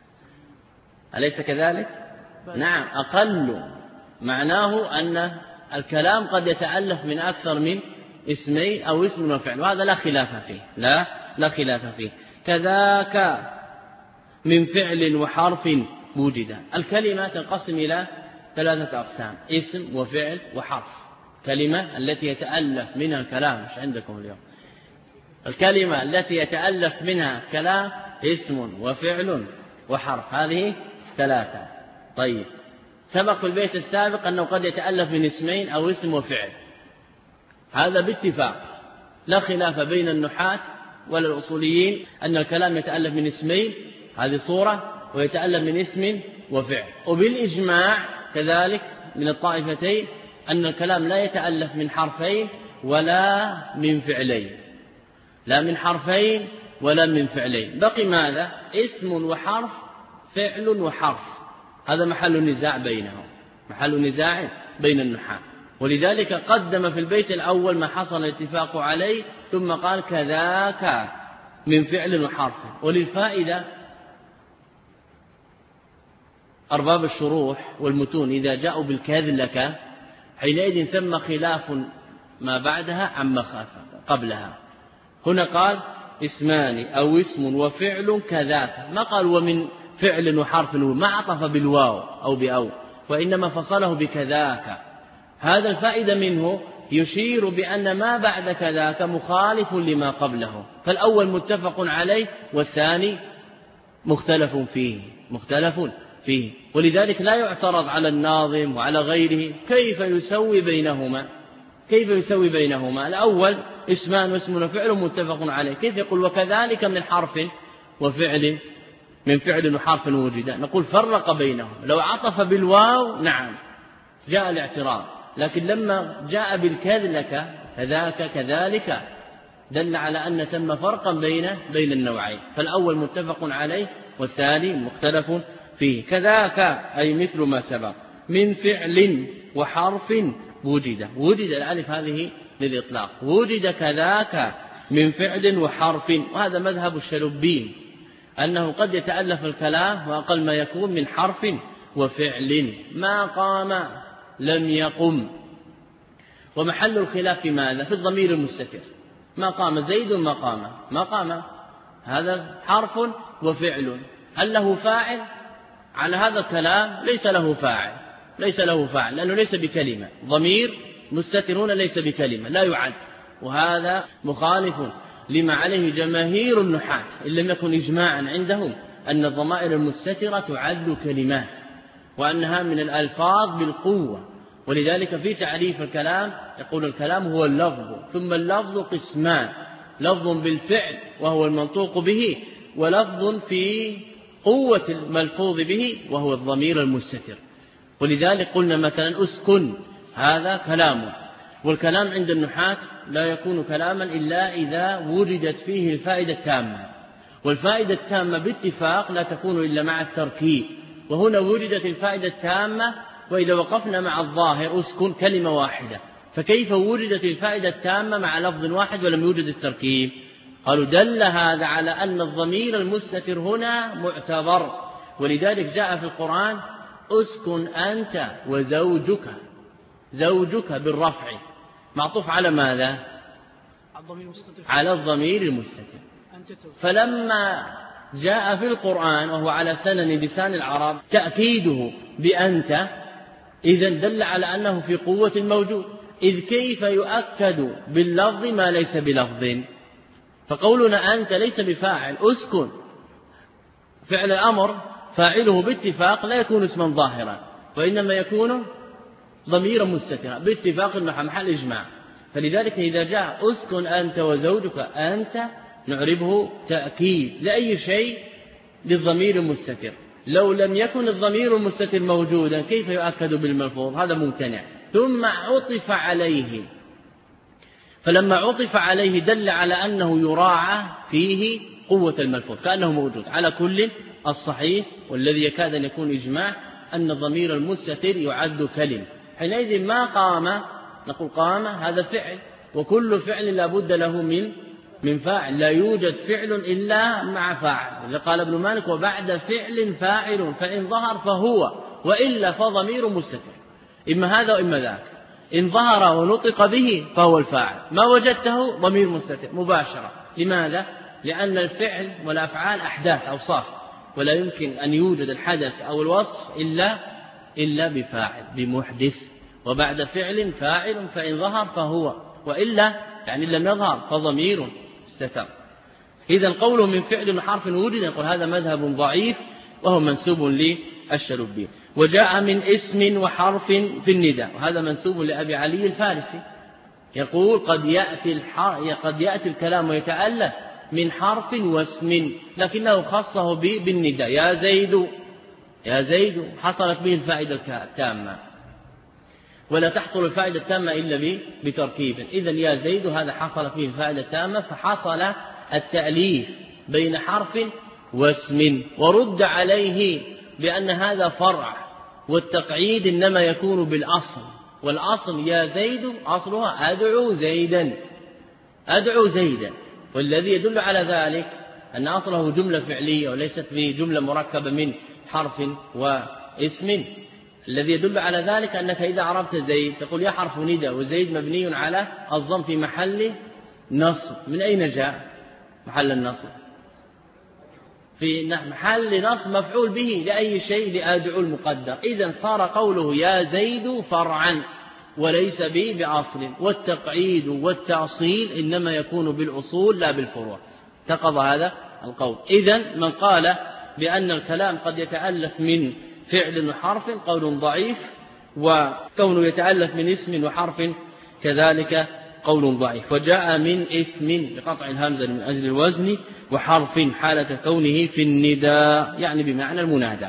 أليس كذلك؟ نعم، أقل معناه أن الكلام قد يتألف من أكثر من اسمين أو اسم وفعل، وهذا لا خلاف فيه، لا خلاف فيه. كذاك من فعل وحرف وجد. الكلمة تنقسم إلى 3 أقسام: اسم وفعل وحرف. كلمة التي يتألف منها الكلام، مش عندكم اليوم، الكلمة التي يتألف منها كلام اسم وفعل وحرف، هذه 3. طيب، سبق في البيت السابق أنه قد يتألف من اسمين أو اسم وفعل، هذا باتفاق، لا خلاف بين النحاة ولا الأصوليين أن الكلام يتألف من اسمين، هذه صورة، ويتألف من اسم وفعل. وبالإجماع كذلك من الطائفتين أن الكلام لا يتألف من حرفين ولا من فعلين، لا من حرفين ولا من فعلين. بقي ماذا؟ اسم وحرف، فعل وحرف، هذا محل نزاع بينهم، محل نزاع بين النحاة. ولذلك قدم في البيت الأول ما حصل الاتفاق عليه، ثم قال كذاك من فعل وحرف. وللفائدة أرباب الشروح والمتون إذا جاءوا بالكذلك حينئذ ثم خلاف ما بعدها عما قبلها. هنا قال اسمان أو اسم وفعل كذاك، ما قال ومن فعل وحرف، ما عطف بالواو أو بأو، وإنما فصله بكذاك. هذا الفائدة منه يشير بأن ما بعد كذاك مخالف لما قبله، فالأول متفق عليه والثاني مختلف فيه. ولذلك لا يعترض على الناظم وعلى غيره كيف يسوي بينهما. الأول اسمان واسم وفعل متفق عليه، كيف يقول وكذلك من حرف وفعل، من فعل وحرف وجد؟ نقول فرق بينهم. لو عطف بالواو نعم جاء الاعتراض، لكن لما جاء بالكذلك كذلك دل على أن ثم فرقا بين النوعين، فالأول متفق عليه والثاني مختلف فيه. كذاك أي مثل ما سبق، من فعل وحرف وجد الألف هذه للإطلاق، وجد كذاك من فعل وحرف. وهذا مذهب الشلبين، أنه قد يتألف الكلام وأقل ما يكون من حرف وفعل، ما قام لم يقم. ومحل الخلاف في ماذا؟ في الضمير المستتر، ما قام زيد ما قام، هذا حرف وفعل، هل له فاعل؟ على هذا الكلام ليس له فاعل لأنه ليس بكلمة، ضمير مستترون ليس بكلمة، لا يعد. وهذا مخالف لما عليه جماهير النحاة إن لم يكن إجماعا عندهم أن الضمائر المستترة تعد كلمات، وأنها من الألفاظ بالقوة. ولذلك في تعريف الكلام يقول الكلام هو اللفظ، ثم اللفظ قسمان: لفظ بالفعل وهو المنطوق به، ولفظ في قوة الملفوظ به وهو الضمير المستتر. ولذلك قلنا مثلا أسكن، هذا كلام، والكلام عند النحاة لا يكون كلاما إلا إذا وجدت فيه الفائدة التامة، والفائدة التامة باتفاق لا تكون إلا مع التركيب، وهنا وجدت الفائدة التامة. وإذا وقفنا مع الظاهر أسكن كلمة واحدة، فكيف وجدت الفائدة التامة مع لفظ واحد ولم يوجد التركيب؟ قالوا دل هذا على أن الضمير المستتر هنا معتبر. ولذلك جاء في القرآن أسكن أنت وزوجك بالرفع، معطوف على ماذا؟ على الضمير المستتر. فلما جاء في القرآن وهو على سنن لسان العرب تأكيده بأنت، إذن دل على أنه في قوة الموجود، إذ كيف يؤكد باللفظ ما ليس بلفظ؟ فقولنا أنت ليس بفاعل، أسكن فعل الأمر فاعله باتفاق لا يكون اسما ظاهرا، وإنما يكون ضميرا مستترا باتفاق محل إجماع. فلذلك إذا جاء أسكن أنت وزوجك، أنت نعربه تأكيد لأي شيء للضمير المستتر. لو لم يكن الضمير المستتر موجودا كيف يؤكد بالملفوظ؟ هذا ممتنع. ثم عطف عليه، فلما عطف عليه دل على أنه يراعى فيه قوة الملفوظ كأنه موجود. على كل الصحيح والذي يكاد أن يكون إجماع أن الضمير المستتر يعد كلمة. حينئذ ما قام نقول قام هذا فعل، وكل فعل لا بد له من من فاعل، لا يوجد فعل إلا مع فاعل. قال ابن مالك: وبعد فعل فاعل فإن ظهر فهو، وإلا فضمير مستتر، إما هذا وإما ذاك. إن ظهر ونطق به فهو الفاعل، ما وجدته ضمير مستتر مباشرة. لماذا؟ لأن الفعل والأفعال أحداث أوصاف، ولا يمكن أن يوجد الحدث أو الوصف إلا بفاعل، بمحدث. وبعد فعل فاعل فإن ظهر فهو، وإلا يعني لم يظهر فضمير استتر. إذا قوله من فعل وحرف وجد، يقول هذا مذهب ضعيف وهو منسوب للشلبي. وجاء من اسم وحرف في النداء، وهذا منسوب لأبي علي الفارسي، يقول قد يأتي الكلام ويتألف من حرف واسم، لكنه خصه بالنداء: يا زيد، يا زيد، حصلت به الفائدة التامة، ولا تحصل الفائدة التامة إلا بتركيب. إذن يا زيد هذا حصلت به الفائدة التامة، فحصل التأليف بين حرف واسم. ورد عليه بأن هذا فرع، والتقعيد إنما يكون بالأصل، والأصل يا زيد أصلها أدعو زيدا، أدعو زيدا. والذي يدل على ذلك أن أصله جملة فعلية وليست بجملة مركبة من حرف واسم. الذي يدل على ذلك أنك إذا عرفت زيد تقول يا حرف ندى، وزيد مبني على الضم في محل نصب. من أين جاء محل النصب؟ في محل نصب مفعول به لأي شيء، لأدعو المقدر. إذن صار قوله يا زيد فرعا وليس بأصل، والتقعيد والتأصيل إنما يكون بالأصول لا بالفروع. تقضى هذا القول. إذن من قال بأن الكلام قد يتألف من فعل وحرف قول ضعيف، وكونه يتألف من اسم وحرف كذلك قول ضعيف. وجاء من اسم بقطع الهمزة من أجل الوزن، وحرف حالة كونه في النداء يعني بمعنى المنادى.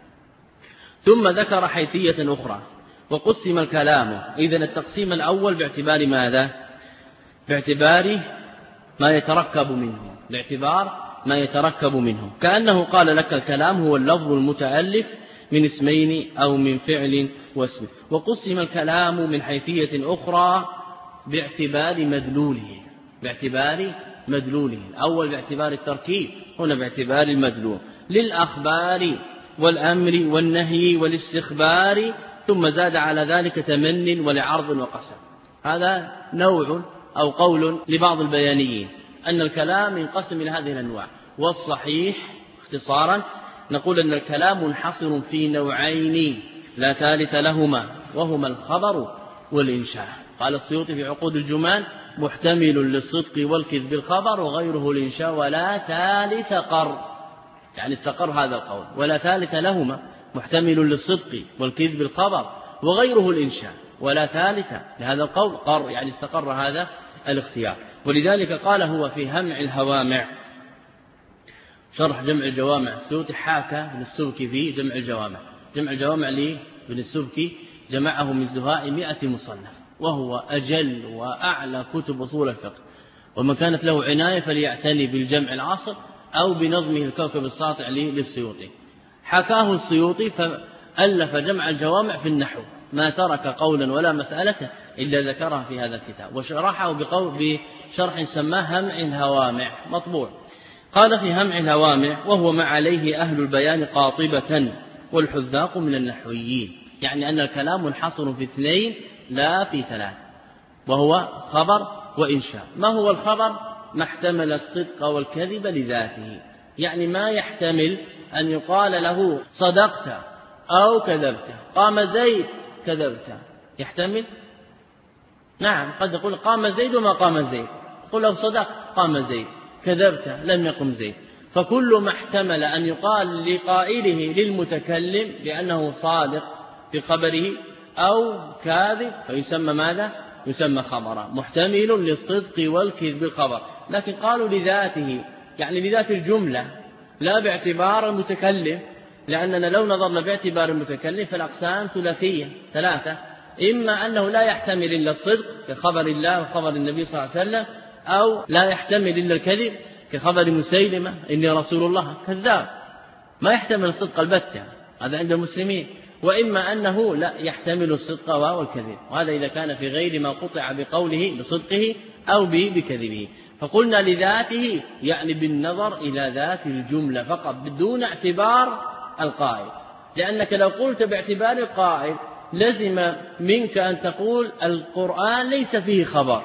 ثم ذكر حيثية أخرى وقسم الكلام. إذن التقسيم الأول باعتبار ماذا؟ باعتبار ما يتركب منه، باعتبار ما يتركب منه، كأنه قال لك الكلام هو اللفظ المتألف من اسمين أو من فعل واسم. وقسم الكلام من حيثية أخرى باعتبار مدلوله، باعتبار مدلوله. الأول باعتبار التركيب، هنا باعتبار المدلول، للأخبار والأمر والنهي والاستخبار، ثم زاد على ذلك تمن ولعرض وقسم. هذا نوع أو قول لبعض البيانيين أن الكلام ينقسم إلى هذه الأنواع. والصحيح اختصارا نقول أن الكلام منحصر في نوعين لا ثالث لهما، وهما الخبر والإنشاء. قال السيوطي في عقود الجمان: محتمل للصدق والكذب الخبر، وغيره الإنشاء ولا ثالث قر، يعني استقر هذا القول، ولا ثالث لهما، محتمل للصدق والكذب الخبر، وغيره الإنشاء ولا ثالث لهذا القول قر، يعني استقر هذا الاختيار. ولذلك قال هو في همع الهوامع شرح جمع الجوامع، السيوطي حاكى ابن السبكي في جمع الجوامع. جمع الجوامع لابن السبكي جمعه من زهاء 100 مصنف، وهو أجل وأعلى كتب أصول الفقه، ومن كانت له عناية فليعتني بالجمع العصر أو بنظمه الكوكب الساطع للسيوطي. حكاه السيوطي فألف جمع الجوامع في النحو، ما ترك قولا ولا مسألة إلا ذكرها في هذا الكتاب، وشرحه بشرح سماه همع الهوامع مطبوع. قال في همع الهوامع: وهو ما عليه أهل البيان قاطبة والحذاق من النحويين، يعني أن الكلام منحصر في 2 لا في 3، وهو خبر وإنشاء. ما هو الخبر؟ ما احتمل الصدق والكذب لذاته، يعني ما يحتمل أن يقال له صدقت أو كذبت. قام زيد كذبت، يحتمل؟ نعم، قد يقول قام زيد وما قام زيد، قل له صدقت قام زيد، كذبت لم يقم زيد. فكل ما احتمل أن يقال لقائله للمتكلم بأنه صادق في خبره أو كاذب فيسمى ماذا؟ يسمى خبرا، محتمل للصدق والكذب الخبر. لكن قالوا لذاته، يعني لذات الجملة لا باعتبار المتكلم، لأننا لو نظرنا باعتبار المتكلم فالأقسام ثلاثية 3: إما أنه لا يحتمل إلا الصدق كخبر الله وخبر النبي صلى الله عليه وسلم، أو لا يحتمل إلا الكذب كخبر مسيلمة إني رسول الله، كذاب ما يحتمل الصدق البتة، هذا عند المسلمين. وإما أنه لا يحتمل الصدق والكذب، وهذا إذا كان في غير ما قطع بقوله بصدقه أو بكذبه. فقلنا لذاته يعني بالنظر إلى ذات الجملة فقط بدون اعتبار القائل، لأنك لو قلت باعتبار القائل لزم منك أن تقول القرآن ليس فيه خبر،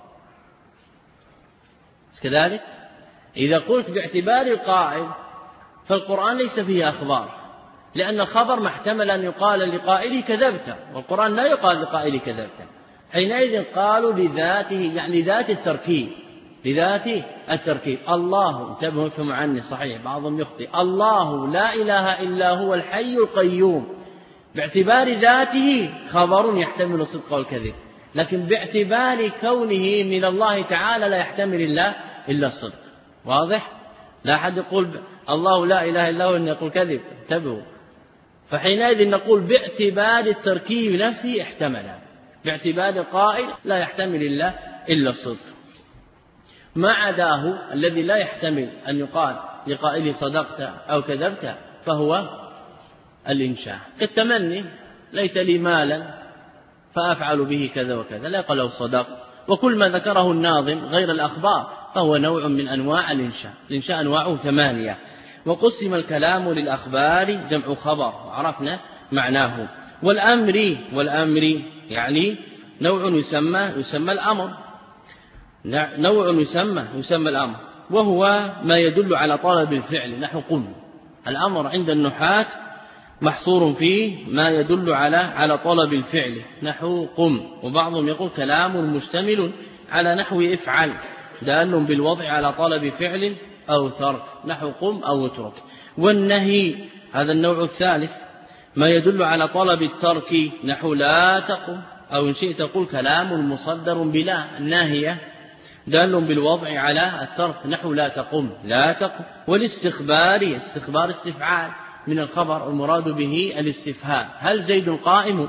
كذلك إذا قلت باعتبار القائل فالقرآن ليس فيه أخبار، لأن الخبر محتمل أن يقال لقائله كذبت، والقرآن لا يقال لقائله كذبت. حينئذ قالوا لذاته يعني ذات التركيب، لذات التركيب. الله انتبهوا فهموا عني صحيح بعضهم يخطئ، الله لا إله إلا هو الحي القيوم باعتبار ذاته خبر يحتمل الصدق والكذب، لكن باعتبار كونه من الله تعالى لا يحتمل إلا الصدق. واضح؟ لا أحد يقول الله لا إله إلا هو أن يقول كذب، انتبهوا. فحينئذ نقول باعتبار التركيب نفسه احتمل، باعتبار القائل لا يحتمل إلا الصدق. ما عداه الذي لا يحتمل أن يقال لقائله صدقت أو كذبت فهو الإنشاء، كالتمني ليت لي مالا فأفعل به كذا وكذا، لا يقال له صدق. وكل ما ذكره الناظم غير الأخبار فهو نوع من أنواع الإنشاء. الإنشاء أنواعه 8، وقسم الكلام للأخبار جمع خبر وعرفنا معناه. والأمر يعني نوع يسمى الأمر، نوع يسمى الأمر، وهو ما يدل على طلب الفعل نحو قم. الأمر عند النحاة محصور فيه ما يدل على طلب الفعل نحو قم. وبعضهم يقول كلام مشتمل على نحو افعل دال بالوضع على طلب فعل أو ترك نحو قم أو اترك. والنهي هذا النوع الثالث ما يدل على طلب الترك نحو لا تقم، أو إن شئت تقول كلام مصدر بلا الناهية دال بالوضع على الترك نحو لا تقم. والاستخبار استفعال من الخبر المراد به الاستفهام، هل زيد قائم؟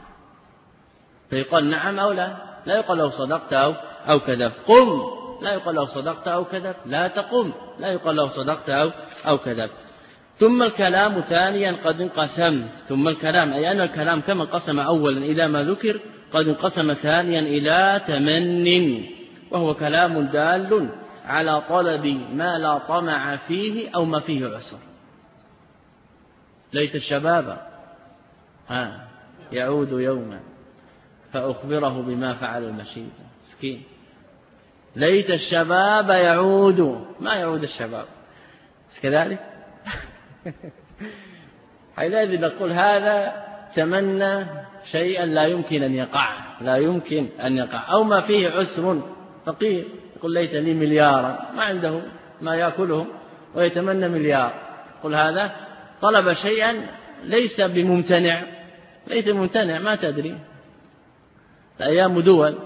فيقال نعم أو لا يقال له صدقت أو كذبت. قم لا يقال له صدقت أو كذبت، لا تقم لا يقال له صدقت أو كذبت. ثم الكلام ثانيا قد انقسم، ثم الكلام أي أن الكلام كما انقسم أولا إلى ما ذكر قد انقسم ثانيا إلى تمن، وهو كلام دال على طلب ما لا طمع فيه أو ما فيه عسر. ليت الشباب يعود يوما فأخبره بما فعل المشيب. مسكين، ليت الشباب يعود، ما يعود الشباب كذلك. حينئذ نقول هذا تمنى شيئا لا يمكن أن يقع، أو ما فيه عسر. فقير يقول ليت لي مليارا، ما عنده ما يأكله ويتمنى مليار، قل هذا طلب شيئا ليس بممتنع، ليس ممتنع، ما تدري الأيام دول،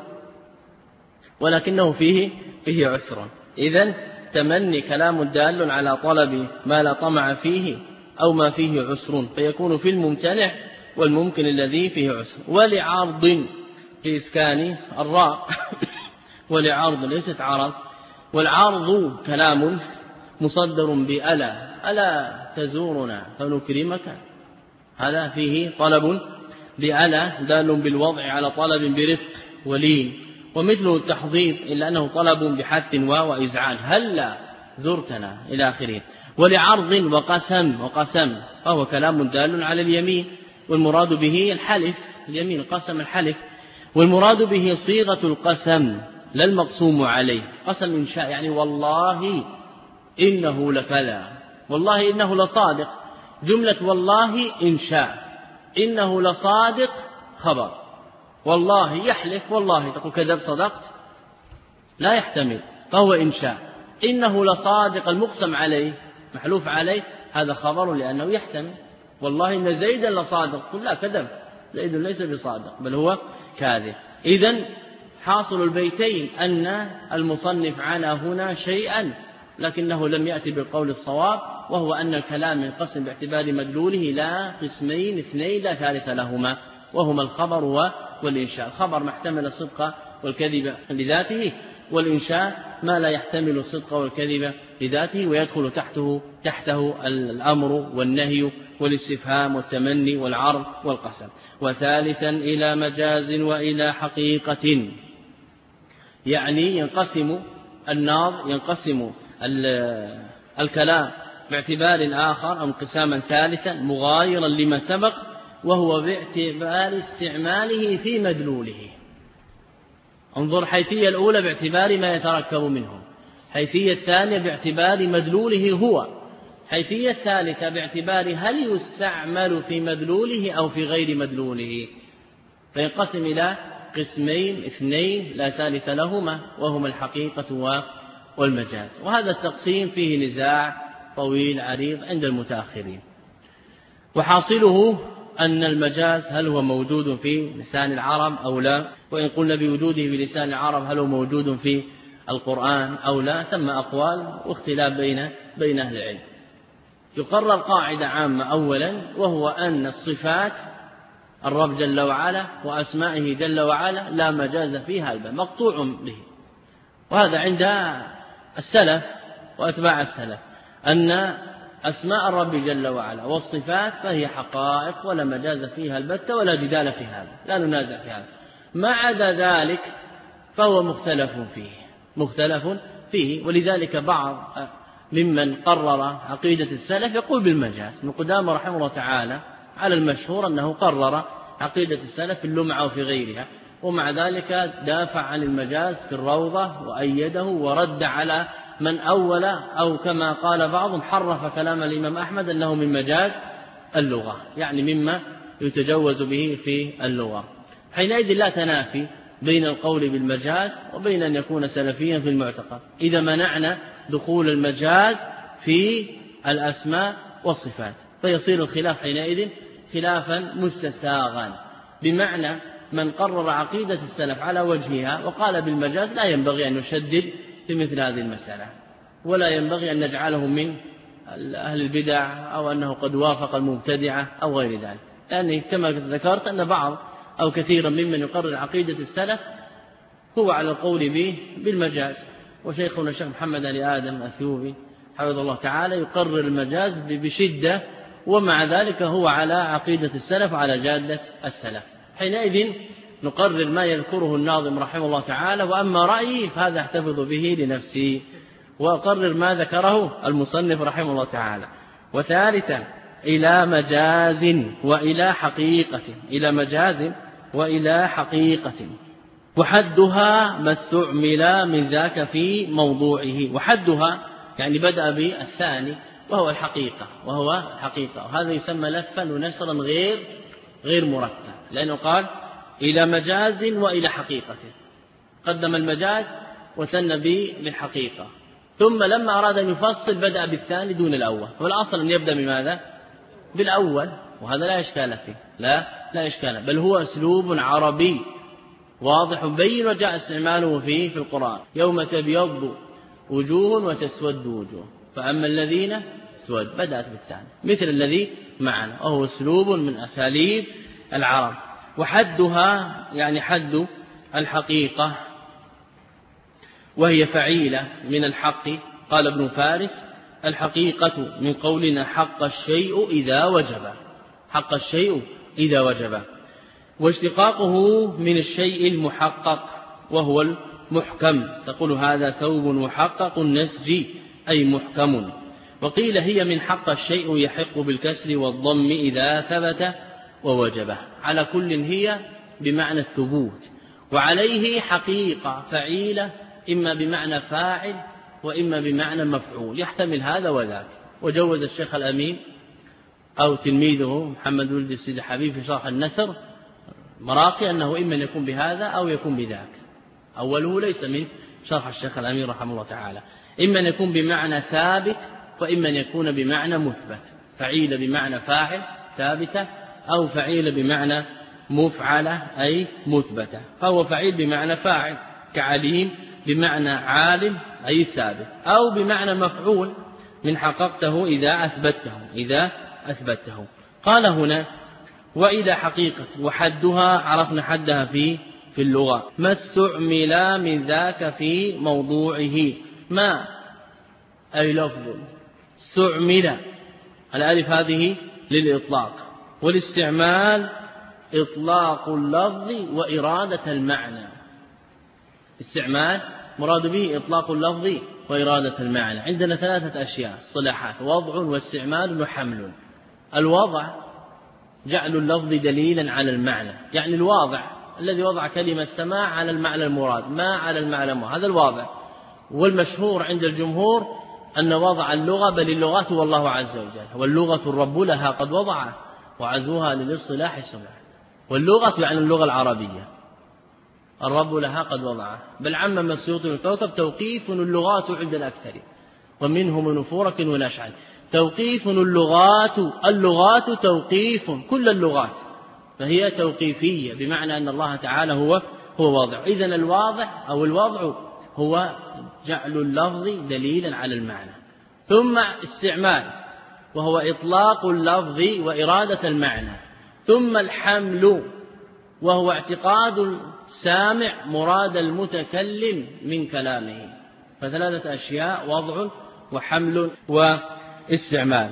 ولكنه فيه عسر. إذن تمني كلام دال على طلب ما لا طمع فيه أو ما فيه عسر، فيكون في الممتنع والممكن الذي فيه عسر. ولعرض في إسكان الراء ولعرض ليست عرض. والعرض كلام مصدر بألا، ألا تزورنا فنكرمك، هذا فيه طلب بألا دال بالوضع على طلب برفق ولين. ومثله التحضيض إلا أنه طلب بحث وإزعاج، هلا زرتنا إلى آخره. ولعرض وقسم فهو كلام دال على اليمين، والمراد به الحلف، اليمين قسم الحلف، والمراد به صيغة القسم لا المقسوم عليه. قسم إنشاء يعني والله إنه لكذا، والله إنه لصادق، جملة والله إنشاء، إنه لصادق خبر. والله يحلف، والله تقول كذب صدقت، لا يحتمل، فهو إنشاء. إنه لصادق المقسم عليه محلوف عليه، هذا خبر لأنه يحتمل. والله إن زيدا لصادق، قل لا كذبت، زيد ليس بصادق بل هو كاذب. إذن حاصل البيتين أن المصنف عنى هنا شيئا لكنه لم يأتي بالقول الصواب، وهو أن الكلام ينقسم باعتبار مدلوله لا قسمين اثنين لا ثالث لهما، وهما الخبر والإنشاء. الخبر ما احتمل الصدق والكذب لذاته، والإنشاء ما لا يحتمل الصدق والكذب لذاته، ويدخل تحته الأمر والنهي والاستفهام والتمني والعرض والقسم. وثالثا إلى مجاز وإلى حقيقة، يعني ينقسم الناظم ينقسم الكلام باعتبار آخر أو انقساما ثالثا مغايرا لما سبق، وهو باعتبار استعماله في مدلوله. انظر، حيثية الأولى باعتبار ما يتركب منه، حيثية الثانية باعتبار مدلوله هو، حيثية الثالثة باعتبار هل يستعمل في مدلوله أو في غير مدلوله، فينقسم إلى قسمين اثنين لا ثالث لهما، وهما الحقيقة والمجاز. وهذا التقسيم فيه نزاع طويل عريض عند المتأخرين، وحاصله أن المجاز هل هو موجود في لسان العرب أو لا، وإن قلنا بوجوده في لسان العرب هل هو موجود في القرآن أو لا، ثم أقوال واختلاف بين أهل العلم. يقرر قاعدة عامة أولا، وهو أن الصفات الرب جل وعلا وأسمائه جل وعلا لا مجاز فيها الباب، مقطوع به. وهذا عند السلف وأتباع السلف، أن أسماء الرب جل وعلا والصفات فهي حقائق ولا مجاز فيها البتة ولا جدال في هذا، لا ننازع في هذا. ما عدا ذلك فهو مختلف فيه. ولذلك بعض ممن قرر عقيدة السلف يقول بالمجاز. ابن قدامة رحمه الله تعالى على المشهور أنه قرر عقيدة السلف في اللمعة وفي غيرها، ومع ذلك دافع عن المجاز في الروضة وأيده ورد على من أول، أو كما قال بعضهم حرف كلام الإمام أحمد أنه من مجاز اللغة، يعني مما يتجوز به في اللغة. حينئذ لا تنافي بين القول بالمجاز وبين أن يكون سلفيا في المعتقد إذا منعنا دخول المجاز في الأسماء والصفات، فيصير الخلاف حينئذ خلافا مستساغا، بمعنى من قرر عقيدة السلف على وجهها وقال بالمجاز لا ينبغي أن نشدد في مثل هذه المسألة، ولا ينبغي أن نجعله من أهل البدع أو أنه قد وافق المبتدعة أو غير ذلك، لأن كما ذكرت أن بعض أو كثيرا ممن يقرر عقيدة السلف هو على القول به بالمجاز. وشيخنا الشيخ محمد علي آدم الأثيوبي حفظه الله تعالى يقرر المجاز بشدة، ومع ذلك هو على عقيدة السلف وعلى جادة السلف. حينئذ نقرر ما يذكره الناظم رحمه الله تعالى، وأما رأيي فهذا احتفظ به لنفسي، وأقرر ما ذكره المصنف رحمه الله تعالى. وثالثا إلى مجاز وإلى حقيقة، إلى مجاز وإلى حقيقة، وحدها ما استعمل من ذاك في موضوعه. وحدها يعني بدأ بالثاني وهو الحقيقة، وهذا يسمى لفا ونشرا غير مرتب، لأنه قال إلى مجاز وإلى حقيقة، قدم المجاز وثنى به بالحقيقة، ثم لما أراد أن يفصل بدأ بالثاني دون الأول. والأصل أن يبدأ بماذا؟ بالأول، وهذا لا إشكال فيه، لا إشكال، بل هو أسلوب عربي واضح بين وجاء استعماله فيه في القرآن. يوم تبيض وجوه وتسود وجوه، فأما الذين اسود بدأت بالثاني مثل الذي معنا، وهو أسلوب من أساليب العرب. وحدها يعني حد الحقيقة، وهي فعيلة من الحق. قال ابن فارس الحقيقة من قولنا حق الشيء إذا وجب، واشتقاقه من الشيء المحقق وهو المحكم، تقول هذا ثوب محقق النسج أي محكم. وقيل هي من حق الشيء يحق بالكسر والضم إذا ثبت ووجبه، على كل هي بمعنى الثبوت. وعليه حقيقة فعيلة إما بمعنى فاعل وإما بمعنى مفعول، يحتمل هذا وذاك. وجوز الشيخ الأمين أو تلميذه محمد ولد السيد حبيب في شرح النثر مراقي أنه إما أن يكون بهذا أو يكون بذاك. أوله ليس من شرح الشيخ الأمين رحمه الله تعالى، إما أن يكون بمعنى ثابت وإما أن يكون بمعنى مثبت، فعيل بمعنى فاعل ثابتة، أو فعيل بمعنى مفعلة أي مثبتة. فهو فعيل بمعنى فاعل كعليم بمعنى عالم أي ثابت، أو بمعنى مفعول من حققته إذا أثبته. قال هنا وإلى حقيقة، وحدها عرفنا حدها في اللغة ما استعمل من ذاك في موضوعه. ما أي لفظ استعمل، الألف هذه للإطلاق، والاستعمال إطلاق اللفظ وإرادة المعنى. استعمال مراد به إطلاق اللفظ وإرادة المعنى. عندنا ثلاثة أشياء اصطلاحات: وضع واستعمال وحمل. الوضع جعل اللفظ دليلا على المعنى، يعني الواضع الذي وضع كلمة سماع على المعنى المراد، ما على المعنى المراد، هذا الواضع. والمشهور عند الجمهور أن وضع اللغة، بل اللغات هو الله عز وجل، واللغة الرب لها قد وضع وعزوها للاصطلاح سمع. واللغة يعني اللغة العربية، الرب لها قد وضعه، بل عمم السيوطي والكوكب توقيف اللغات عند الأكثر، ومنهم من فورك ونشعل. توقيف اللغات توقيف، كل اللغات فهي توقيفية، بمعنى أن الله تعالى هو واضع. إذن الواضع أو الوضع هو جعل اللفظ دليلا على المعنى. ثم استعمال، وهو إطلاق اللفظ وإرادة المعنى. ثم الحمل، وهو اعتقاد السامع مراد المتكلم من كلامه. فثلاثة أشياء: وضع وحمل واستعمال.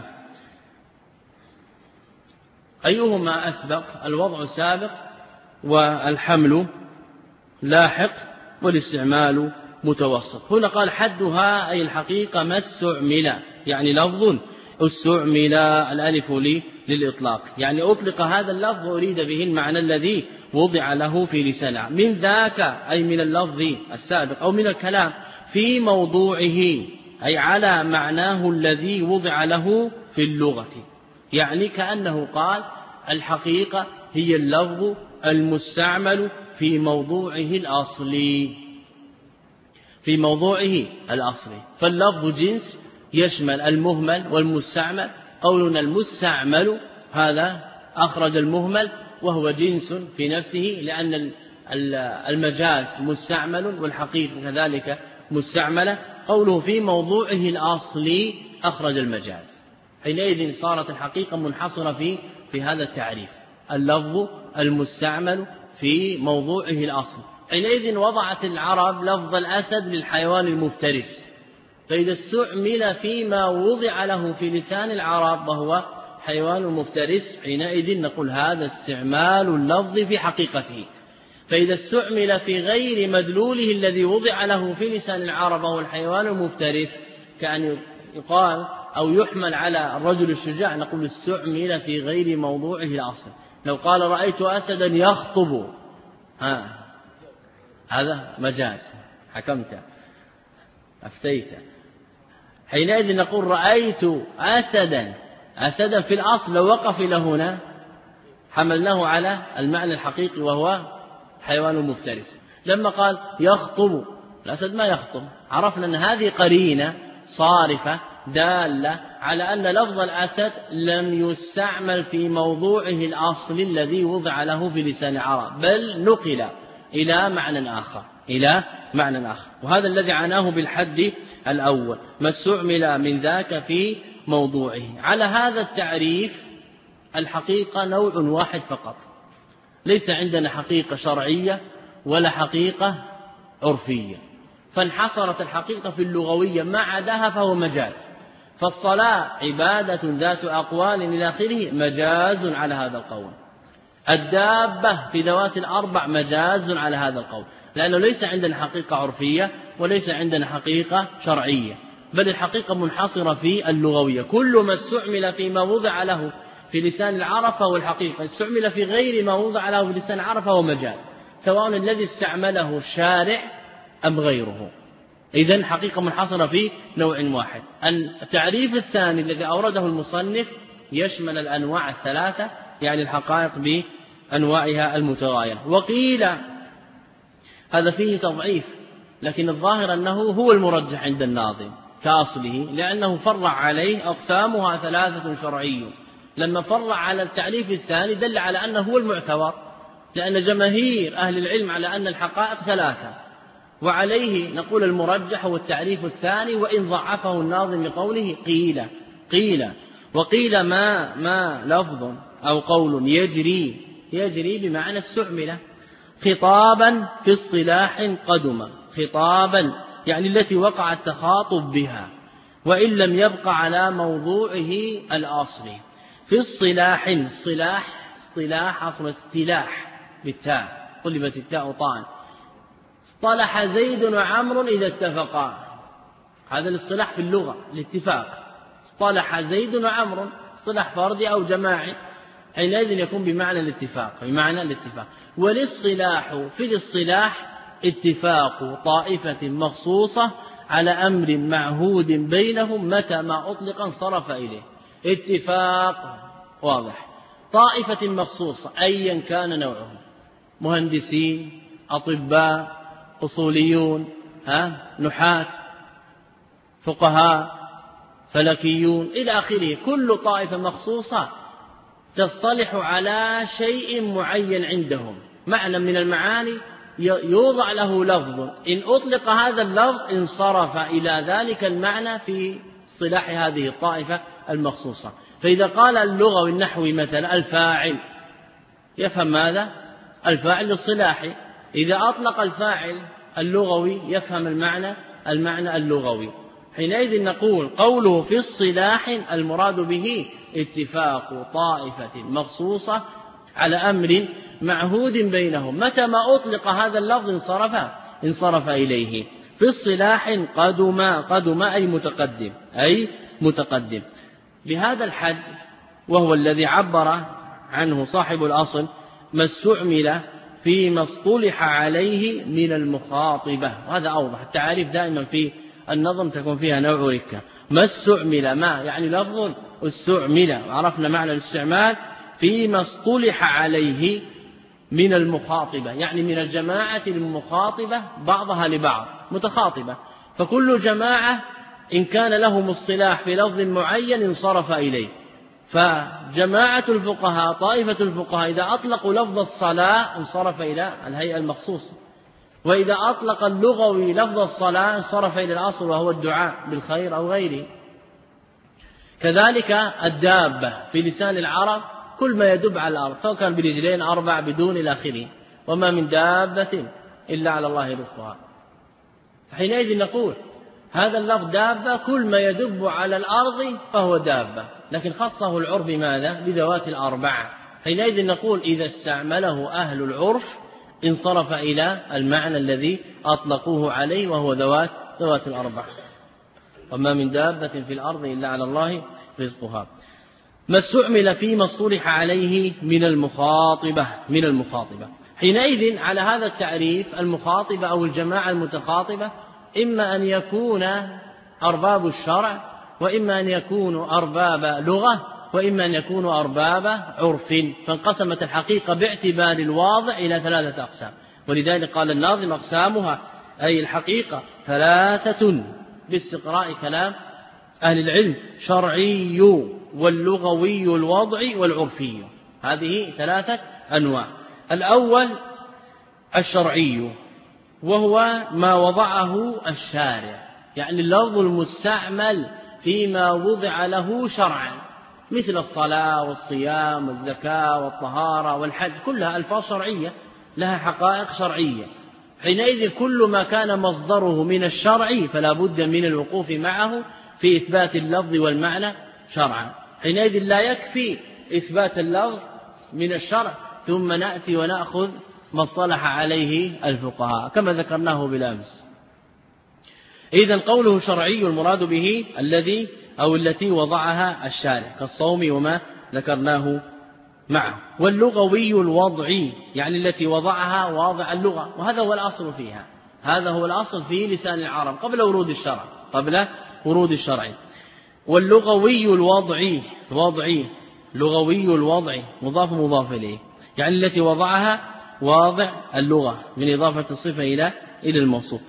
أيهما أسبق؟ الوضع سابق والحمل لاحق والاستعمال متوسط. هنا قال حدها أي الحقيقة ما استعمل، يعني لفظ استعمل الألف للإطلاق، يعني أطلق هذا اللفظ أريد به المعنى الذي وضع له في لسانه. من ذاك أي من اللفظ السابق أو من الكلام، في موضوعه أي على معناه الذي وضع له في اللغة، يعني كأنه قال الحقيقة هي اللفظ المستعمل في موضوعه الأصلي، في موضوعه الأصلي. فاللفظ جنس يشمل المهمل والمستعمل. قولنا المستعمل هذا أخرج المهمل وهو جنس في نفسه، لأن المجاز مستعمل والحقيقة كذلك مستعملة. قوله في موضوعه الأصلي أخرج المجاز، حينئذ صارت الحقيقة منحصرة في هذا التعريف: اللفظ المستعمل في موضوعه الأصلي. حينئذ وضعت العرب لفظ الأسد للحيوان المفترس، فإذا استعمل فيما وضع له في لسان العرب وهو حيوان مفترس، حينئذ نقول هذا استعمال اللفظ في حقيقته. فإذا استعمل في غير مدلوله الذي وضع له في لسان العرب وهو الحيوان المفترس، كأن يقال أو يحمل على الرجل الشجاع، نقول استعمل في غير موضوعه الأصل. لو قال رأيت أسدا يخطب، هذا مجاز، حكمت أفتيت. حينئذ نقول رأيت أسدا في الأصل، لو وقف إلى هنا حملناه على المعنى الحقيقي وهو حيوان مفترس. لما قال يخطب، الأسد ما يخطب، عرفنا أن هذه قرينة صارفة دالة على أن لفظ الأسد لم يستعمل في موضوعه الأصلي الذي وضع له في لسان العرب، بل نقل إلى معنى آخر. وهذا الذي عناه بالحد الأول: ما استعمل من ذاك في موضوعه. على هذا التعريف الحقيقة نوع واحد فقط، ليس عندنا حقيقة شرعية ولا حقيقة عرفية، فانحصرت الحقيقة في اللغوية، ما عداها فهو مجاز. فالصلاة عبادة ذات أقوال إلى آخره مجاز على هذا القول. الدابة في ذوات الأربع مجاز على هذا القول، لأنه ليس عندنا حقيقة عرفية وليس عندنا حقيقة شرعية، بل الحقيقة منحصرة في اللغوية. كل ما استعمل فيما وضع له في لسان العرب فهو الحقيقة، استعمل في غير ما وضع له في لسان العرب فهو مجاز، سواء الذي استعمله الشارع أم غيره. إذن حقيقة منحصرة في نوع واحد. التعريف الثاني الذي أورده المصنف يشمل الأنواع الثلاثة، يعني الحقائق بأنواعها المتغايرة. وقيل هذا فيه تضعيف، لكن الظاهر أنه هو المرجح عند الناظم كأصله، لأنه فرع عليه أقسامها ثلاثة شرعي. لما فرع على التعريف الثاني دل على أنه هو المعتبر، لأن جماهير أهل العلم على أن الحقائق ثلاثة، وعليه نقول المرجح هو التعريف الثاني، وإن ضعفه الناظم بقوله قيل. وقيل ما لفظ أو قول يجري بمعنى استعمل خطابا في اصطلاح قدم، خطابا يعني التي وقع التخاطب بها، وإن لم يبق على موضوعه الأصلي. في اصطلاح، اصطلاح أصل استلاح بالتاء، قلبت التاء طاء، اصطلح زيد وعمرو إذا اتفقا، هذا الاصطلاح في اللغة الاتفاق. اصطلح زيد وعمرو اصطلاح فردي أو جماعي، حينئذ يكون بمعنى الاتفاق. والاصطلاح في الاصطلاح اتفاق طائفة مخصوصة على أمر معهود بينهم متى ما أطلق انصرف إليه. اتفاق واضح، طائفة مخصوصة أيا كان نوعهم، مهندسين، أطباء، أصوليون، نحاة، فقهاء، فلكيون إلى آخره، كل طائفة مخصوصة تصطلح على شيء معين عندهم، معنى من المعاني يوضع له لفظ، إن أطلق هذا اللفظ انصرف إلى ذلك المعنى في اصطلاح هذه الطائفة المخصوصة. فإذا قال اللغوي النحوي مثلا الفاعل، يفهم ماذا؟ الفاعل الاصطلاحي. إذا أطلق الفاعل اللغوي يفهم المعنى اللغوي. حينئذ نقول قوله في الصلاح المراد به اتفاق طائفة مخصوصة على أمر معهود بينهم، متى ما أطلق هذا اللفظ انصرف إليه. في الصلاح قدم أي متقدم بهذا الحد، وهو الذي عبر عنه صاحب الأصل ما استعمل فيما اصطلح عليه من المخاطبة. وهذا أوضح، التعاريف دائما في النظم تكون فيها نوع ركة. ما استعمل، ما يعني لفظ استعمل، عرفنا معنى الاستعمال، فيما اصطلح عليه من المخاطبة، يعني من الجماعة المخاطبة بعضها لبعض متخاطبة، فكل جماعة إن كان لهم اصطلاح في لفظ معين انصرف إليه. فجماعة الفقهاء، طائفة الفقهاء، إذا أطلقوا لفظ الصلاة انصرف إلى الهيئة المخصوصة، وإذا أطلق اللغوي لفظ الصلاة انصرف إلى الأصل وهو الدعاء بالخير أو غيره. كذلك الدابة في لسان العرب كل ما يدب على الأرض، سواء كان برجلين 4 بدون إلى آخره، وما من دابة إلا على الله رزقها. حينئذ نقول هذا اللفظ دابة كل ما يدب على الأرض فهو دابة، لكن خصه العرف بماذا؟ بذوات الأربع. حينئذ نقول إذا استعمله أهل العرف انصرف إلى المعنى الذي أطلقوه عليه، وهو ذوات الأربع. وما من دابة في الأرض إلا على الله رزقها. ما استعمل فيما اصطلح عليه من المخاطبة. حينئذ على هذا التعريف المخاطبة أو الجماعة المتخاطبة إما أن يكون أرباب الشرع، وإما أن يكونوا أرباب لغة، وإما أن يكونوا أرباب عرف. فانقسمت الحقيقة باعتبار الواضع إلى 3 أقسام، ولذلك قال الناظم أقسامها أي الحقيقة 3 باستقراء كلام أهل العلم: شرعي واللغوي الوضعي والعرفي. هذه 3 أنواع. الأول الشرعي، وهو ما وضعه الشارع، يعني اللفظ المستعمل فيما وضع له شرعا، مثل الصلاة والصيام والزكاة والطهارة والحج، كلها ألفاظ شرعية لها حقائق شرعية. حينئذ كل ما كان مصدره من الشرع فلا بد من الوقوف معه في إثبات اللفظ والمعنى شرعا. حينئذ لا يكفي إثبات اللفظ من الشرع ثم نأتي ونأخذ ما اصطلح عليه الفقهاء كما ذكرناه بالأمس. إذن قوله شرعي المراد به الذي أو التي وضعها الشارع كالصوم وما ذكرناه معه. واللغوي الوضعي يعني التي وضعها واضع اللغة، وهذا هو الأصل فيها، هذا هو الأصل في لسان العرب قبل ورود الشرع. واللغوي الوضعي لغوي الوضعي مضاف إليه، يعني التي وضعها واضع اللغة من إضافة الصفة إلى الموصوف.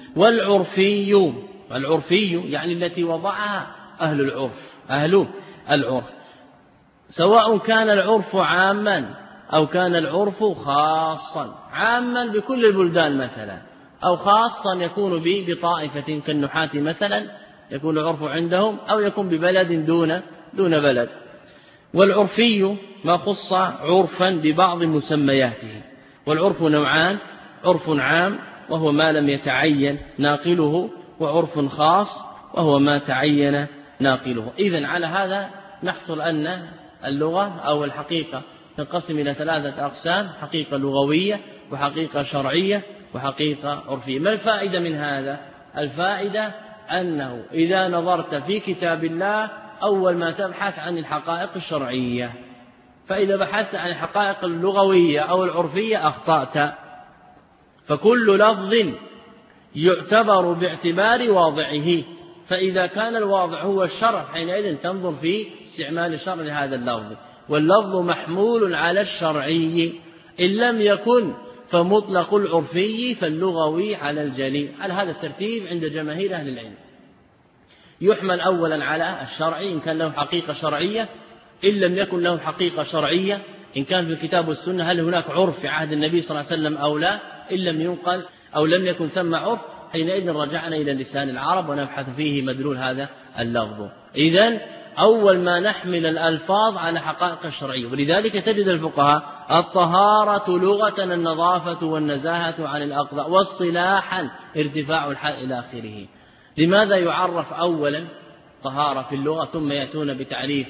والعرفي يعني التي وضعها أهل العرف، سواء كان العرف عاما أو كان العرف خاصا. عاما بكل البلدان مثلا، أو خاصا يكون بطائفة كالنحاة مثلا يكون العرف عندهم، أو يكون ببلد دون بلد. والعرفي ما خص عرفا ببعض مسمياته. والعرف نوعان: عرف عام وهو ما لم يتعين ناقله، وعرف خاص وهو ما تعين ناقله. إذن على هذا نحصل أن اللغة أو الحقيقة تنقسم إلى 3 أقسام: حقيقة لغوية، وحقيقة شرعية، وحقيقة عرفية. ما الفائدة من هذا؟ الفائدة أنه إذا نظرت في كتاب الله أول ما تبحث عن الحقائق الشرعية، فإذا بحثت عن الحقائق اللغوية أو العرفية أخطأت، فكل لفظ يعتبر باعتبار واضعه، فإذا كان الواضع هو الشرع حينئذ تنظر في استعمال الشرع لهذا اللفظ، واللفظ محمول على الشرعي، إن لم يكن فمطلق العرفي فاللغوي على الجلي. على هذا الترتيب عند جماهير أهل العلم يحمل أولا على الشرعي إن كان له حقيقة شرعية، إن لم يكن له حقيقة شرعية إن كان في الكتاب والسنة هل هناك عرف في عهد النبي صلى الله عليه وسلم أو لا، إن لم ينقل أو لم يكن ثم عرف حينئذ رجعنا إلى لسان العرب ونبحث فيه مدلول هذا اللفظ. إذن أول ما نحمل الألفاظ على حقائق الشرعية، ولذلك تجد الفقهاء الطهارة لغة النظافة والنزاهة عن الأقذى، واصطلاحا ارتفاع الحد إلى آخره. لماذا يعرف أولا طهارة في اللغة ثم يأتون بتعريف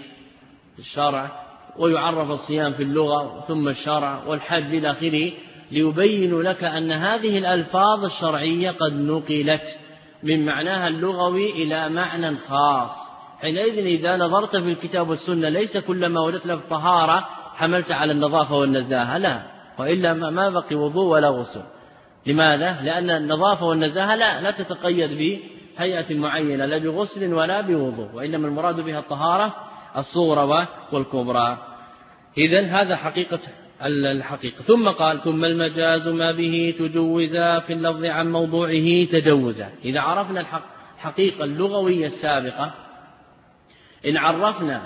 الشرع، ويعرف الصيام في اللغة ثم الشرع والحج إلى آخره؟ ليبين لك أن هذه الألفاظ الشرعية قد نقلت من معناها اللغوي إلى معنى خاص. حينئذ إذا نظرت في الكتاب والسنة ليس كلما وجدت لك طهارة حملت على النظافة والنزاهة، لا، وإلا ما بقي وضوء ولا غسل. لماذا؟ لأن النظافة والنزاهة لا تتقيد بهيئة معينة لا بغسل ولا بوضوء، وإنما المراد بها الطهارة الصغرى والكبرى. إذن هذا حقيقة الحقيقة. ثم قال ثم المجاز ما به تجوزا في اللفظ عن موضوعه تجوزا. إذا عرفنا الحقيقة اللغوية السابقة، إن عرفنا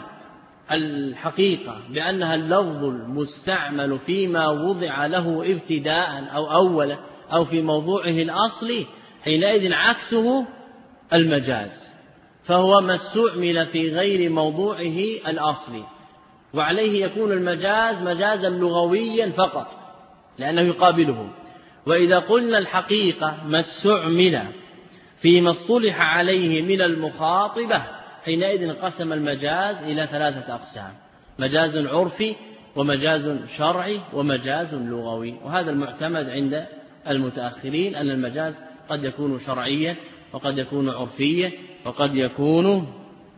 الحقيقة بأنها اللفظ المستعمل فيما وضع له ابتداء أو أولا أو في موضوعه الأصلي، حينئذ عكسه المجاز، فهو ما استعمل في غير موضوعه الأصلي، وعليه يكون المجاز مجازا لغويا فقط لأنه يقابله. وإذا قلنا الحقيقة ما استعمل فيما اصطلح عليه من المخاطبة، حينئذ انقسم المجاز إلى 3 أقسام: مجاز عرفي ومجاز شرعي ومجاز لغوي. وهذا المعتمد عند المتأخرين أن المجاز قد يكون شرعيا وقد يكون عرفيا وقد يكون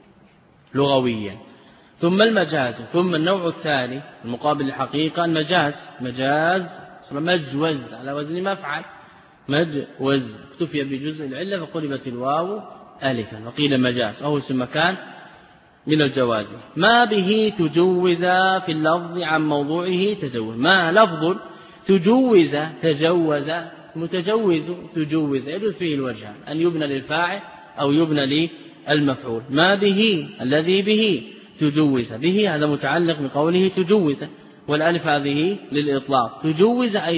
لغويا. ثم المجاز، ثم النوع الثاني المقابل للحقيقة المجاز، مجاز مجوز على وزن مفعل، مجوز اكتفي بجزء العلة فقلبت الواو ألفا وقيل مجاز، أو اسم مكان من الجواز. ما به تجوز في اللفظ عن موضوعه تجوز. ما لفظ تجوز تجوز متجوز تجوز، يجوز فيه الوجهان، أن يبنى للفاعل أو يبنى للمفعول. ما به الذي به تجوز، به هذا متعلق بقوله تجوز، والألف هذه للإطلاق. تجوز أي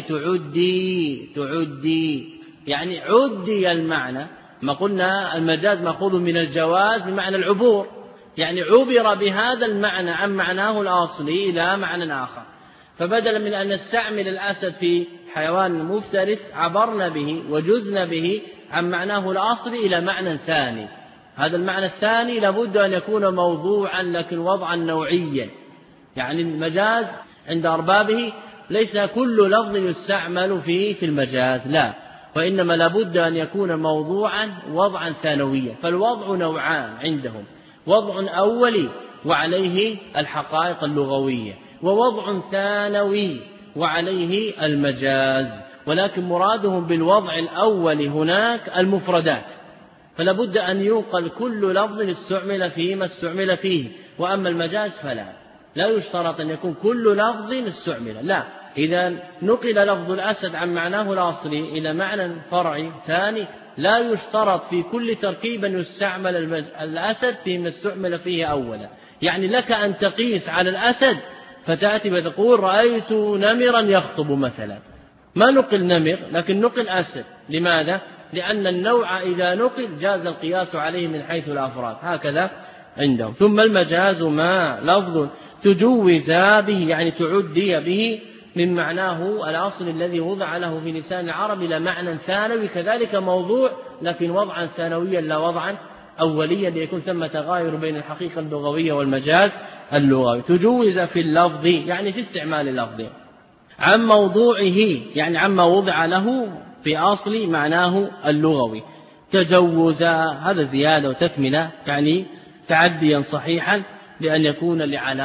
تعدي يعني عدي المعنى. ما قلنا المجاز مأخوذ من الجواز بمعنى العبور، يعني عبر بهذا المعنى عن معناه الأصلي إلى معنى آخر. فبدلا من أن نستعمل الأسد في حيوان مفترس عبرنا به وجزنا به عن معناه الأصلي إلى معنى ثاني. هذا المعنى الثاني لابد أن يكون موضوعا لكن وضعا نوعيا. يعني المجاز عند أربابه ليس كل لفظ يستعمل في المجاز، لا، وإنما لابد أن يكون موضوعا وضعا ثانويا. فالوضع نوعان عندهم: وضع أولي وعليه الحقائق اللغوية، ووضع ثانوي وعليه المجاز. ولكن مرادهم بالوضع الأول هناك المفردات، فلا بد أن ينقل كل لفظ استعمل فيما استعمل فيه. وأما المجاز لا يشترط أن يكون كل لفظ استعمل، لا، إذا نقل لفظ الأسد عن معناه الأصلي إلى معنى فرعي ثاني لا يشترط في كل تركيب أن يستعمل الأسد فيما استعمل فيه أولا. يعني لك أن تقيس على الأسد فتأتي وتقول رأيت نمرا يخطب مثلا، ما نقل نمر لكن نقل أسد. لماذا؟ لأن النوع إذا نقل جاز القياس عليه من حيث الأفراد، هكذا عندهم. ثم المجاز ما لفظ تجوز به يعني تعدي به من معناه الأصل الذي وضع له في لسان العرب إلى معنى ثانوي، كذلك موضوع لكن وضعا ثانويا لا وضعا أوليا، ليكون ثم تغاير بين الحقيقة اللغوية والمجاز اللغوي. تجوز في اللفظ يعني في استعمال اللفظ، عن موضوعه يعني عما وضع له في أصل معناه اللغوي. تجوزا هذا زيادة وتكملة، يعني تعديا صحيحا لأن يكون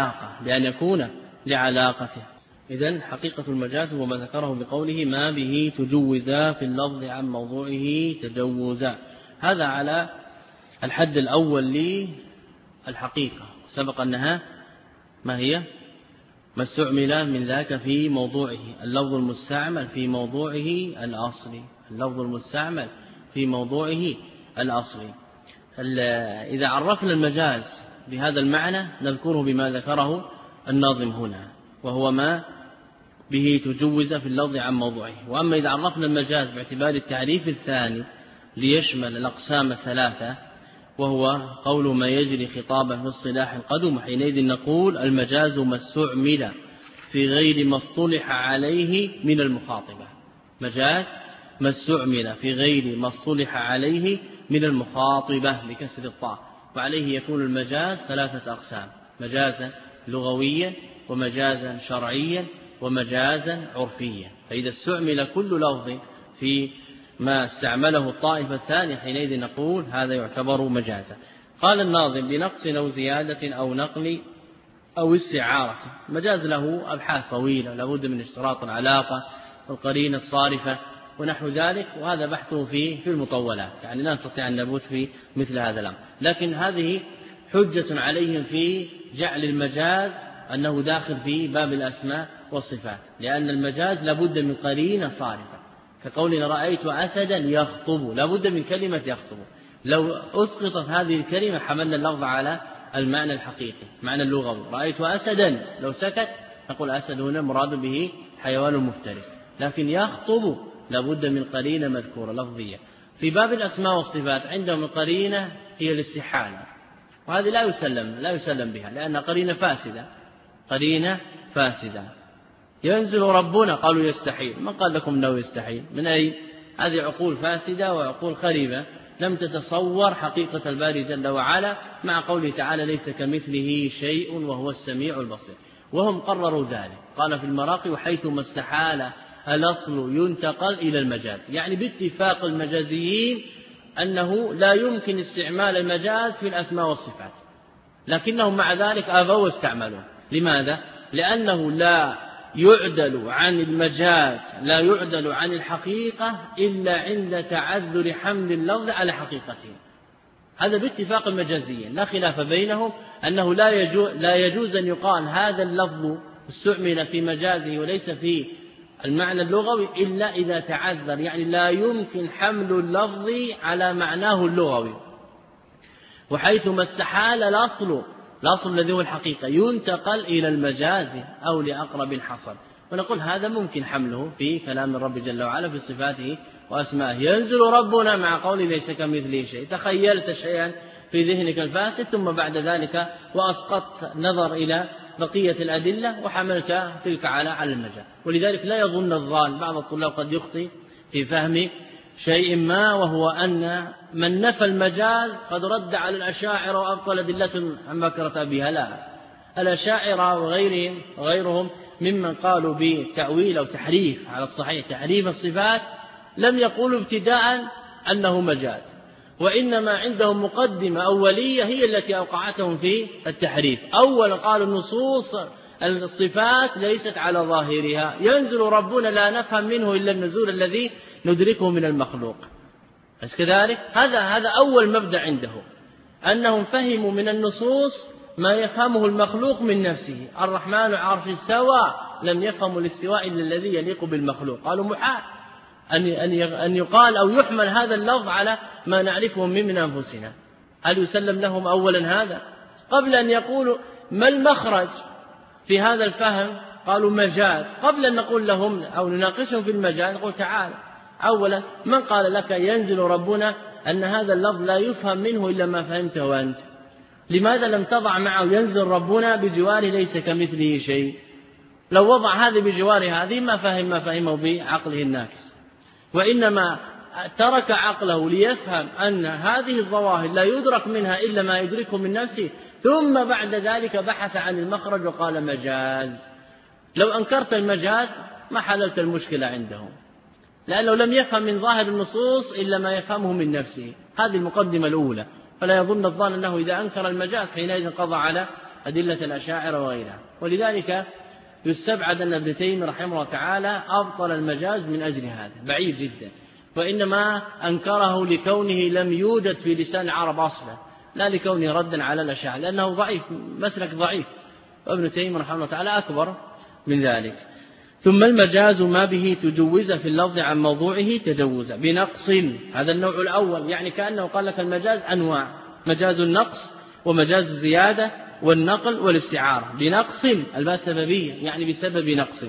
لعلاقته. إذن حقيقة المجاز هو ما ذكره بقوله ما به تجوزا في اللفظ عن موضوعه تجوزا. هذا على الحد الأول للحقيقة. سبق أنها ما هي؟ ما استعمل من ذاك في موضوعه، اللفظ المستعمل في موضوعه الأصلي، اللفظ المستعمل في موضوعه الأصلي. إذا عرفنا المجاز بهذا المعنى نذكره بما ذكره الناظم هنا، وهو ما به تجوز في اللفظ عن موضوعه. وأما إذا عرفنا المجاز باعتبار التعريف الثاني ليشمل الأقسام الثلاثة، وهو قول ما يجري خطابه في الصلاح القدم، حينئذ نقول المجاز ما استعمل في غير ما اصطلح عليه من المخاطبة. مجاز ما استعمل في غير ما اصطلح عليه من المخاطبة بكسر الطاء، وعليه يكون المجاز ثلاثة أقسام: مجازا لغويا، ومجازا شرعيا، ومجازا عرفيا. فإذا استعمل كل لفظ في ما استعمله الطائفة الثانية حينئذ نقول هذا يعتبر مجازا. قال الناظم بنقص أو زيادة أو نقل أو استعارة. مجاز له أبحاث طويلة، لابد من اشتراط العلاقة والقرينة الصارفة ونحو ذلك، وهذا بحثه في المطولات، يعني لا نستطيع أن نبوث في مثل هذا الأمر. لكن هذه حجة عليهم في جعل المجاز أنه داخل في باب الأسماء والصفات، لأن المجاز لابد من قرينة صارفة، كقولنا رأيت أسدا يخطب، لابد من كلمة يخطب. لو أسقطت هذه الكلمة حملنا اللفظ على المعنى الحقيقي، معنى اللغوي. رأيت أسدا، لو سكت نقول أسد هنا مراد به حيوان مفترس، لكن يخطب لابد من قرينة مذكورة لفظية. في باب الأسماء والصفات عندهم القرينة هي الاستحالة، وهذه لا يسلم بها لأنها قرينة فاسدة. ينزل ربنا، قالوا يستحيل. من قال لكم أنه يستحيل؟ من أي؟ هذه عقول فاسدة وعقول خريبة لم تتصور حقيقة الباري جل وعلا، مع قوله تعالى ليس كمثله شيء وهو السميع البصير. وهم قرروا ذلك. قال في المراقي وحيثما استحال الأصل ينتقل إلى المجاز، يعني باتفاق المجازيين أنه لا يمكن استعمال المجاز في الأسماء والصفات، لكنهم مع ذلك أبوا واستعملوه. لماذا؟ لأنه لا يعدل عن المجاز، لا يعدل عن الحقيقة إلا عند تعذر حمل اللفظ على حقيقته. هذا باتفاق المجازيين، لا خلاف بينهم أنه لا يجوز أن يقال هذا اللفظ استعمل في مجازه وليس في المعنى اللغوي إلا إذا تعذر، يعني لا يمكن حمل اللفظ على معناه اللغوي. وحيثما استحال الأصل الذي هو الحقيقة ينتقل إلى المجاز أو لأقرب حصل، ونقول هذا ممكن حمله في كلام الرب جل وعلا في صفاته وأسمائه. ينزل ربنا مع قوله ليس كمثله شيء، تخيلت شيئا في ذهنك الفاسد ثم بعد ذلك وأسقطت نظر إلى بقية الأدلة وحملت تلك على المجاز. ولذلك لا يظن الظان، بعض الطلاب قد يخطئ في فهم شيء ما، وهو أن من نفى المجاز قد رد على الأشاعرة وأبطل أدلة عما ذكرت بها. لا، الأشاعرة وغيرهم ممن قالوا بتأويل أو تحريف، على الصحيح تحريف الصفات، لم يقولوا ابتداء أنه مجاز، وإنما عندهم مقدمة أولية هي التي أوقعتهم في التحريف. أولا قالوا النصوص الصفات ليست على ظاهرها، ينزل ربنا لا نفهم منه إلا النزول الذي ندركه من المخلوق. بس كذلك هذا أول مبدأ عندهم، أنهم فهموا من النصوص ما يفهمه المخلوق من نفسه. الرحمن على العرش استوى، لم يفهموا الاستواء إلا الذي يليق بالمخلوق. قالوا محال أن يقال أو يحمل هذا اللفظ على ما نعرفه من أنفسنا. هل يسلم لهم أولا هذا؟ قبل أن يقولوا ما المخرج في هذا الفهم قالوا مجاز. قبل أن نقول لهم أو نناقشهم في المجاز نقول تعال، أولا من قال لك ينزل ربنا أن هذا اللفظ لا يفهم منه إلا ما فهمته أنت؟ لماذا لم تضع معه ينزل ربنا بجواره ليس كمثله شيء؟ لو وضع هذه بجوار هذه ما فهمه بعقله الناقص، وإنما ترك عقله ليفهم أن هذه الظواهر لا يدرك منها إلا ما يدركه من نفسه، ثم بعد ذلك بحث عن المخرج وقال مجاز. لو أنكرت المجاز ما حللت المشكلة عندهم. لأنه لم يفهم من ظاهر النصوص إلا ما يفهمه من نفسه. هذه المقدمة الأولى. فلا يظن الظان أنه إذا أنكر المجاز حينئذ قضى على أدلة الأشاعرة وغيرها. ولذلك يستبعد أن ابن تيمية رحمه الله تعالى أبطل المجاز من أجل هذا، بعيد جدا، وإنما أنكره لكونه لم يوجد في لسان العرب أصلا، لا لكونه ردا على الأشاعرة، لأنه ضعيف، مسلك ضعيف، وابن تيمية رحمه الله تعالى أكبر من ذلك. ثم المجاز ما به تجوز في اللفظ عن موضوعه تجوز بنقص، هذا النوع الأول، يعني كأنه قال لك المجاز أنواع: مجاز النقص ومجاز الزيادة والنقل والاستعارة. بنقص الباء سببية يعني بسبب نقص،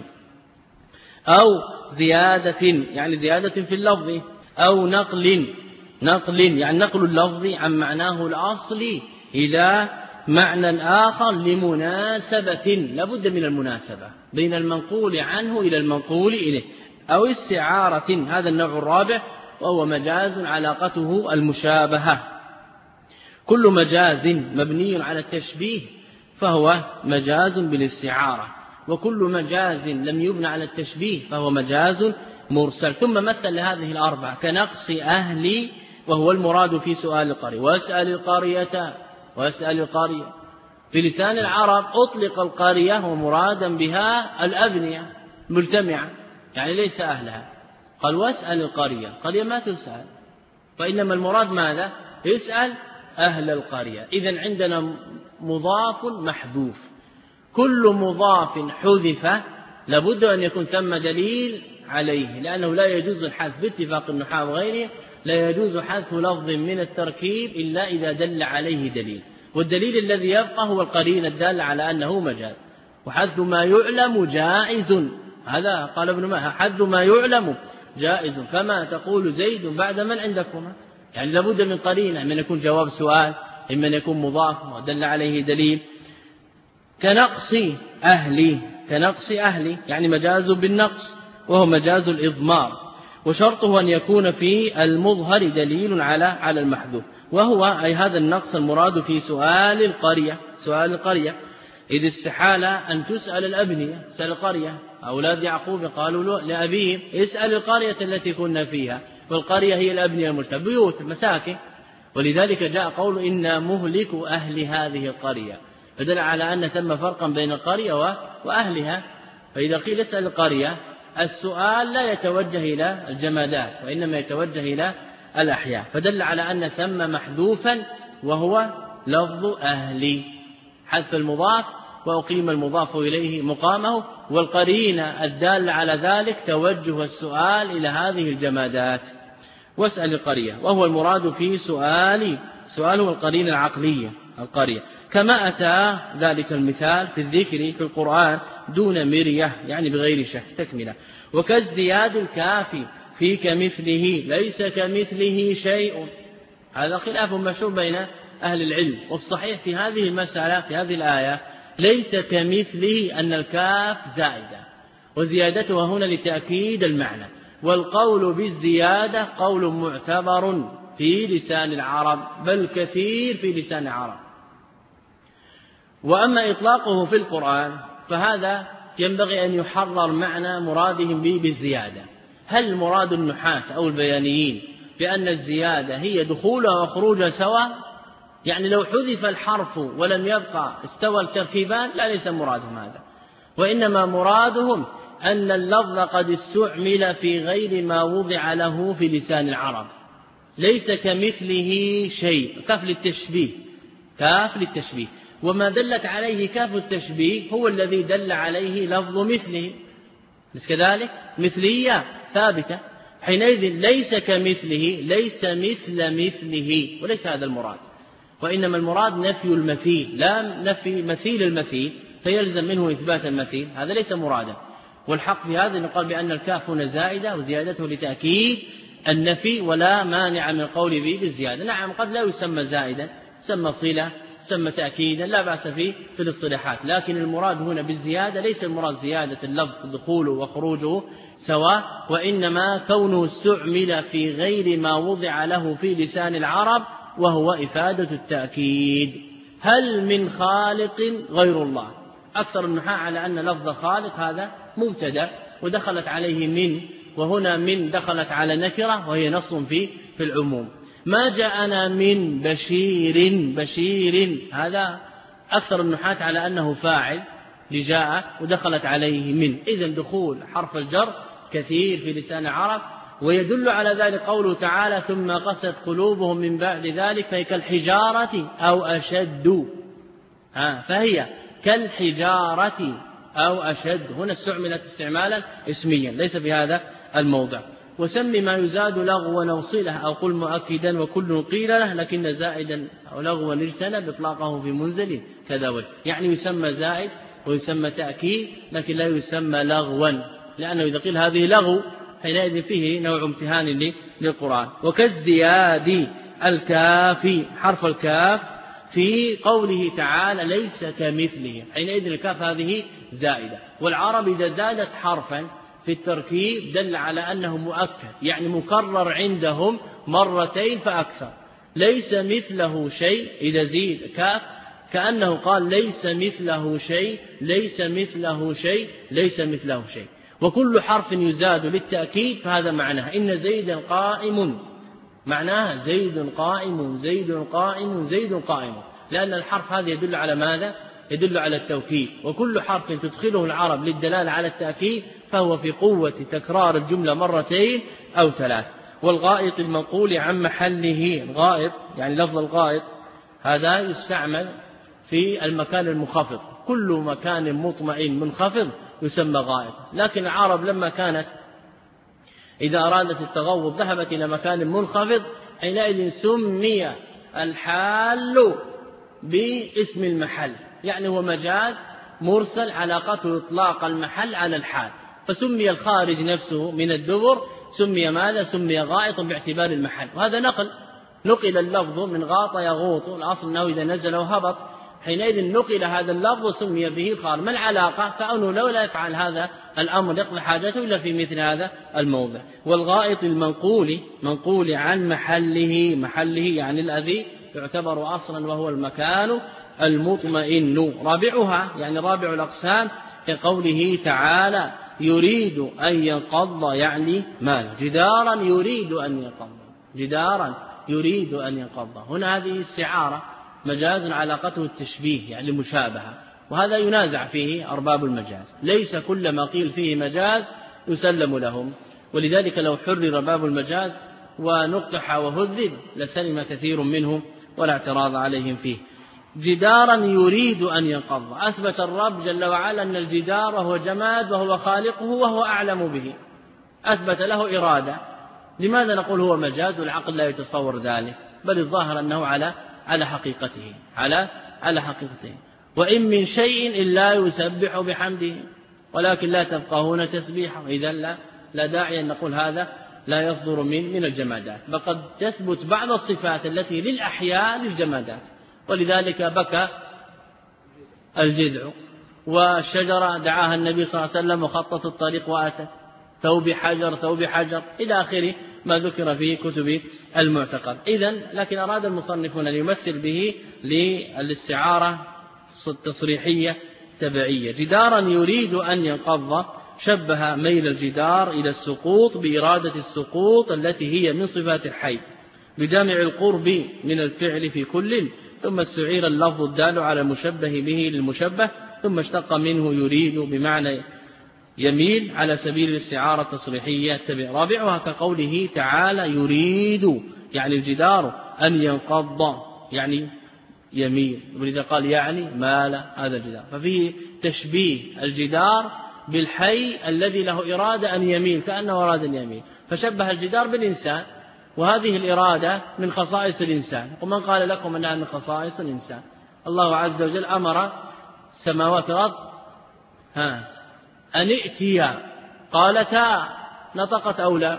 أو زيادة يعني زيادة في اللفظ، أو نقل يعني نقل اللفظ عن معناه الأصلي إلى معنى آخر لمناسبة، لابد من المناسبة بين المنقول عنه إلى المنقول إليه، أو استعارة، هذا النوع الرابع، وهو مجاز علاقته المشابهة. كل مجاز مبني على التشبيه فهو مجاز بالاستعارة، وكل مجاز لم يبنى على التشبيه فهو مجاز مرسل. ثم مثل لهذه الأربعة كنقص أهلي، وهو المراد في سؤال القرية، واسأل القرية، واسأل القرية. في لسان العرب أطلق القرية ومرادا بها الأبنية مجتمعة، يعني ليس أهلها. قال واسأل القرية، قرية ما تسأل، فإنما المراد ماذا؟ يسأل أهل القرية. إذن عندنا مضاف محذوف، كل مضاف حذف لابد أن يكون ثم دليل عليه، لأنه لا يجوز الحذف باتفاق النحاة وغيره، لا يجوز حذف لفظ من التركيب إلا إذا دل عليه دليل، والدليل الذي يبقى هو القرينة الدالة على أنه مجاز. وحذف ما يعلم جائز، هذا قال ابن ماهر، حذف ما يعلم جائز، فما تقول زيد بعد من عندكما، يعني لابد من قرينة، من يكون جواب سؤال، إما أن يكون مضاف ودل عليه دليل. كنقص أهلي، كنقص أهلي يعني مجاز بالنقص، وهو مجاز الإضمار، وشرطه أن يكون في المظهر دليل على المحذوف، وهو أي هذا النقص المراد في سؤال القرية، سؤال القرية، إذ استحال أن تسأل الأبنية، سأل القرية. أولاد يعقوب قالوا لأبيهم اسأل القرية التي كنا فيها، والقرية هي الأبنية المجتمعة، بيوت مساكن، ولذلك جاء قول إنا مهلك أهل هذه القرية، فدل على أن ثم فرقا بين القرية وأهلها. فإذا قيل اسأل القرية، السؤال لا يتوجه إلى الجمادات وإنما يتوجه إلى الأحياء، فدل على أن ثم محذوفا وهو لفظ أهلي، حذف المضاف وأقيم المضاف إليه مقامه، والقرينة الدالة على ذلك توجه السؤال إلى هذه الجمادات. واسأل القرية، وهو المراد في سؤال هو القرينة العقلية القرية، كما أتى ذلك المثال في الذكر في القرآن دون مرية يعني بغير شك تكملة. وكالزياد الكافي في كمثله ليس كمثله شيء، هذا خلاف مشهور بين أهل العلم، والصحيح في هذه المسألة في هذه الآية ليس كمثله أن الكاف زائدة، وزيادتها هنا لتأكيد المعنى، والقول بالزيادة قول معتبر في لسان العرب، بل كثير في لسان العرب. وأما إطلاقه في القرآن فهذا ينبغي أن يحرر معنى مرادهم به بالزيادة. هل مراد النحاة أو البيانيين بأن الزيادة هي دخولها وخروجها سواء؟ يعني لو حذف الحرف ولم يبقى استوى التركيبان لا، ليس مرادهم هذا، وإنما مرادهم أن اللفظ قد استعمل في غير ما وضع له في لسان العرب، ليس كمثله شيء، كاف للتشبيه، كاف للتشبيه، وما دلت عليه كاف التشبيه هو الذي دل عليه لفظ مثله، بس كذلك مثلية ثابتة، حينئذ ليس كمثله، ليس مثله، وليس هذا المراد، وإنما المراد نفي المثيل، لا نفي مثيل المثيل فيلزم منه إثبات المثيل، هذا ليس مرادا. والحق في هذا نقال بأن الكاف هنا زائدة وزيادته لتأكيد النفي، ولا مانع من القول به بالزيادة. نعم قد لا يسمى زائدا، يسمى صلة، يسمى تأكيدا، لا بأس فيه في الاصطلاحات، لكن المراد هنا بالزيادة ليس المراد زيادة اللفظ دخوله وخروجه سواء، وإنما كونه استعمل في غير ما وضع له في لسان العرب، وهو إفادة التأكيد. هل من خالق غير الله؟ أكثر النحاة على أن لفظ خالق هذا مبتدأ ودخلت عليه من وهنا من دخلت على نكرة وهي نص في العموم. ما جاءنا من بشير هذا أكثر النحاة على أنه فاعل لجاء ودخلت عليه من. إذن دخول حرف الجر كثير في لسان العرب، ويدل على ذلك قوله تعالى ثم قست قلوبهم من بعد ذلك فهي كالحجارة أو أشد، فهي كالحجارة أو أشد. هنا استعملت استعمالا اسميا ليس في هذا الموضع. وسم ما يزاد لغوا أو صلة أو قل مؤكدا وكل قيل له لكن زائدا أو لغوا اجتنب إطلاقه في منزل كذا وجه. يعني يسمى زائد ويسمى تأكيد لكن لا يسمى لغوا، لأنه إذا قيل هذه لغو حينئذ فيه نوع امتهان للقرآن. وكازدياد الكاف حرف الكاف في قوله تعالى ليس كمثله، حينئذ الكاف هذه زائدة. والعرب إذا زادت حرفا في التركيب دل على أنه مؤكد، يعني مكرر عندهم مرتين فأكثر. ليس مثله شيء إذا زيد كاف كأنه قال ليس مثله شيء ليس مثله شيء ليس مثله شيء. وكل حرف يزاد للتأكيد فهذا معناه إن زيدا قائم، معناها زيد قائم زيد قائم زيد قائم، لأن الحرف هذا يدل على ماذا؟ يدل على التوكيد. وكل حرف تدخله العرب للدلالة على التأكيد فهو في قوة تكرار الجملة مرتين أو ثلاث. والغائط المنقول عن محله، الغائط يعني لفظ الغائط هذا يستعمل في المكان المنخفض، كل مكان مطمئن منخفض يسمى غائط. لكن العرب لما كانت إذا أرادت التغوط ذهبت إلى مكان منخفض، حينئذ سمي الحال باسم المحل، يعني هو مجاز مرسل علاقته إطلاق المحل على الحال، فسمي الخارج نفسه من الدبر سمي ماذا؟ سمي غائطا باعتبار المحل. وهذا نقل اللفظ من غاط يغوط، الأصل أنه إذا نزل وهبط، حينئذ نقل هذا اللفظ وسمي به الخارج. ما العلاقة؟ كأنه لو لا يفعل هذا الأمر يقضي حاجته إلا في مثل هذا الموضع. والغائط منقول عن محله، محله يعني الذي يعتبر أصلا وهو المكان المطمئن. رابعها يعني رابع الأقسام كقوله تعالى يريد أن ينقض، يعني مال جدارا يريد أن ينقض، جدارا يريد أن ينقض. هنا هذه استعارة مجاز علاقته التشبيه يعني المشابهة، وهذا ينازع فيه أرباب المجاز، ليس كل ما قيل فيه مجاز يسلم لهم. ولذلك لو حرر باب المجاز ونقح وهذب لسلم كثير منهم ولا اعتراض عليهم فيه. جدارا يريد أن ينقض، أثبت الرب جل وعلا أن الجدار هو جماد وهو خالقه وهو أعلم به، أثبت له إرادة. لماذا نقول هو مجاز والعقل لا يتصور ذلك؟ بل الظاهر أنه على حقيقته، على حقيقته. وإن من شيء إلا يسبح بحمده ولكن لا تفقهون تسبيحه. إذن لا داعي أن نقول هذا لا يصدر من الجمادات، فقد تثبت بعض الصفات التي للأحياء للجمادات. ولذلك بكى الجذع، والشجرة دعاها النبي صلى الله عليه وسلم وخطت الطريق وأتت، ثوب حجر ثوب حجر إلى آخر ما ذكر في كتب المعتقد. إذن لكن أراد المصنفون أن يمثل به للاستعارة التصريحية تبعية. جدارا يريد أن ينقض، شبه ميل الجدار إلى السقوط بإرادة السقوط التي هي من صفات الحي بجامع القرب من الفعل في كل، ثم استعير اللفظ الدال على المشبه به للمشبه، ثم اشتق منه يريد بمعنى يميل على سبيل الاستعارة التصريحية التبع. رابعها كقوله تعالى يريد يعني الجدار أن ينقض يعني يميل، ولذا قال يعني مال هذا الجدار، ففيه تشبيه الجدار بالحي الذي له إرادة أن يميل كأنه أراد أن يميل، فشبه الجدار بالإنسان، وهذه الإرادة من خصائص الإنسان. ومن قال لكم أنها من خصائص الإنسان؟ الله عز وجل أمر السماوات والأرض أن ائتيا، قالتا، نطقت أو لا؟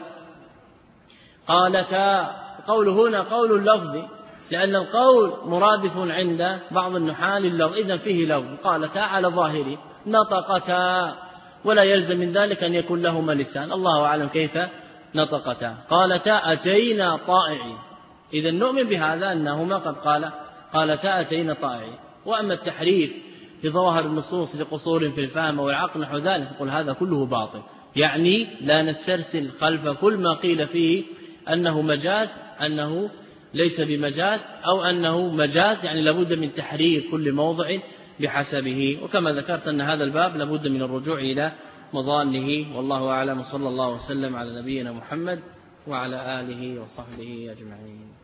قالتا. قول هنا قول اللفظ، لأن القول مرادف عند بعض النحاة لللفظ، إذن فيه لفظ. قالتا على ظاهره، نطقتا، ولا يلزم من ذلك أن يكون لهما لسان، الله أعلم كيف نطقتا. قالتا أتينا طائعين، إذن نؤمن بهذا أنهما قد قالتا أتينا طائعين. وأما التحريف في ظواهر النصوص لقصور في الفهم والعقل نحو ذلك، نقول هذا كله باطل، يعني لا نسترسل خلف كل ما قيل فيه أنه مجاز أنه ليس بمجاز أو أنه مجاز، يعني لابد من تحرير كل موضع بحسبه. وكما ذكرت أن هذا الباب لابد من الرجوع إلى مظانه، والله أعلم. صلى الله وسلم على نبينا محمد وعلى آله وصحبه أجمعين.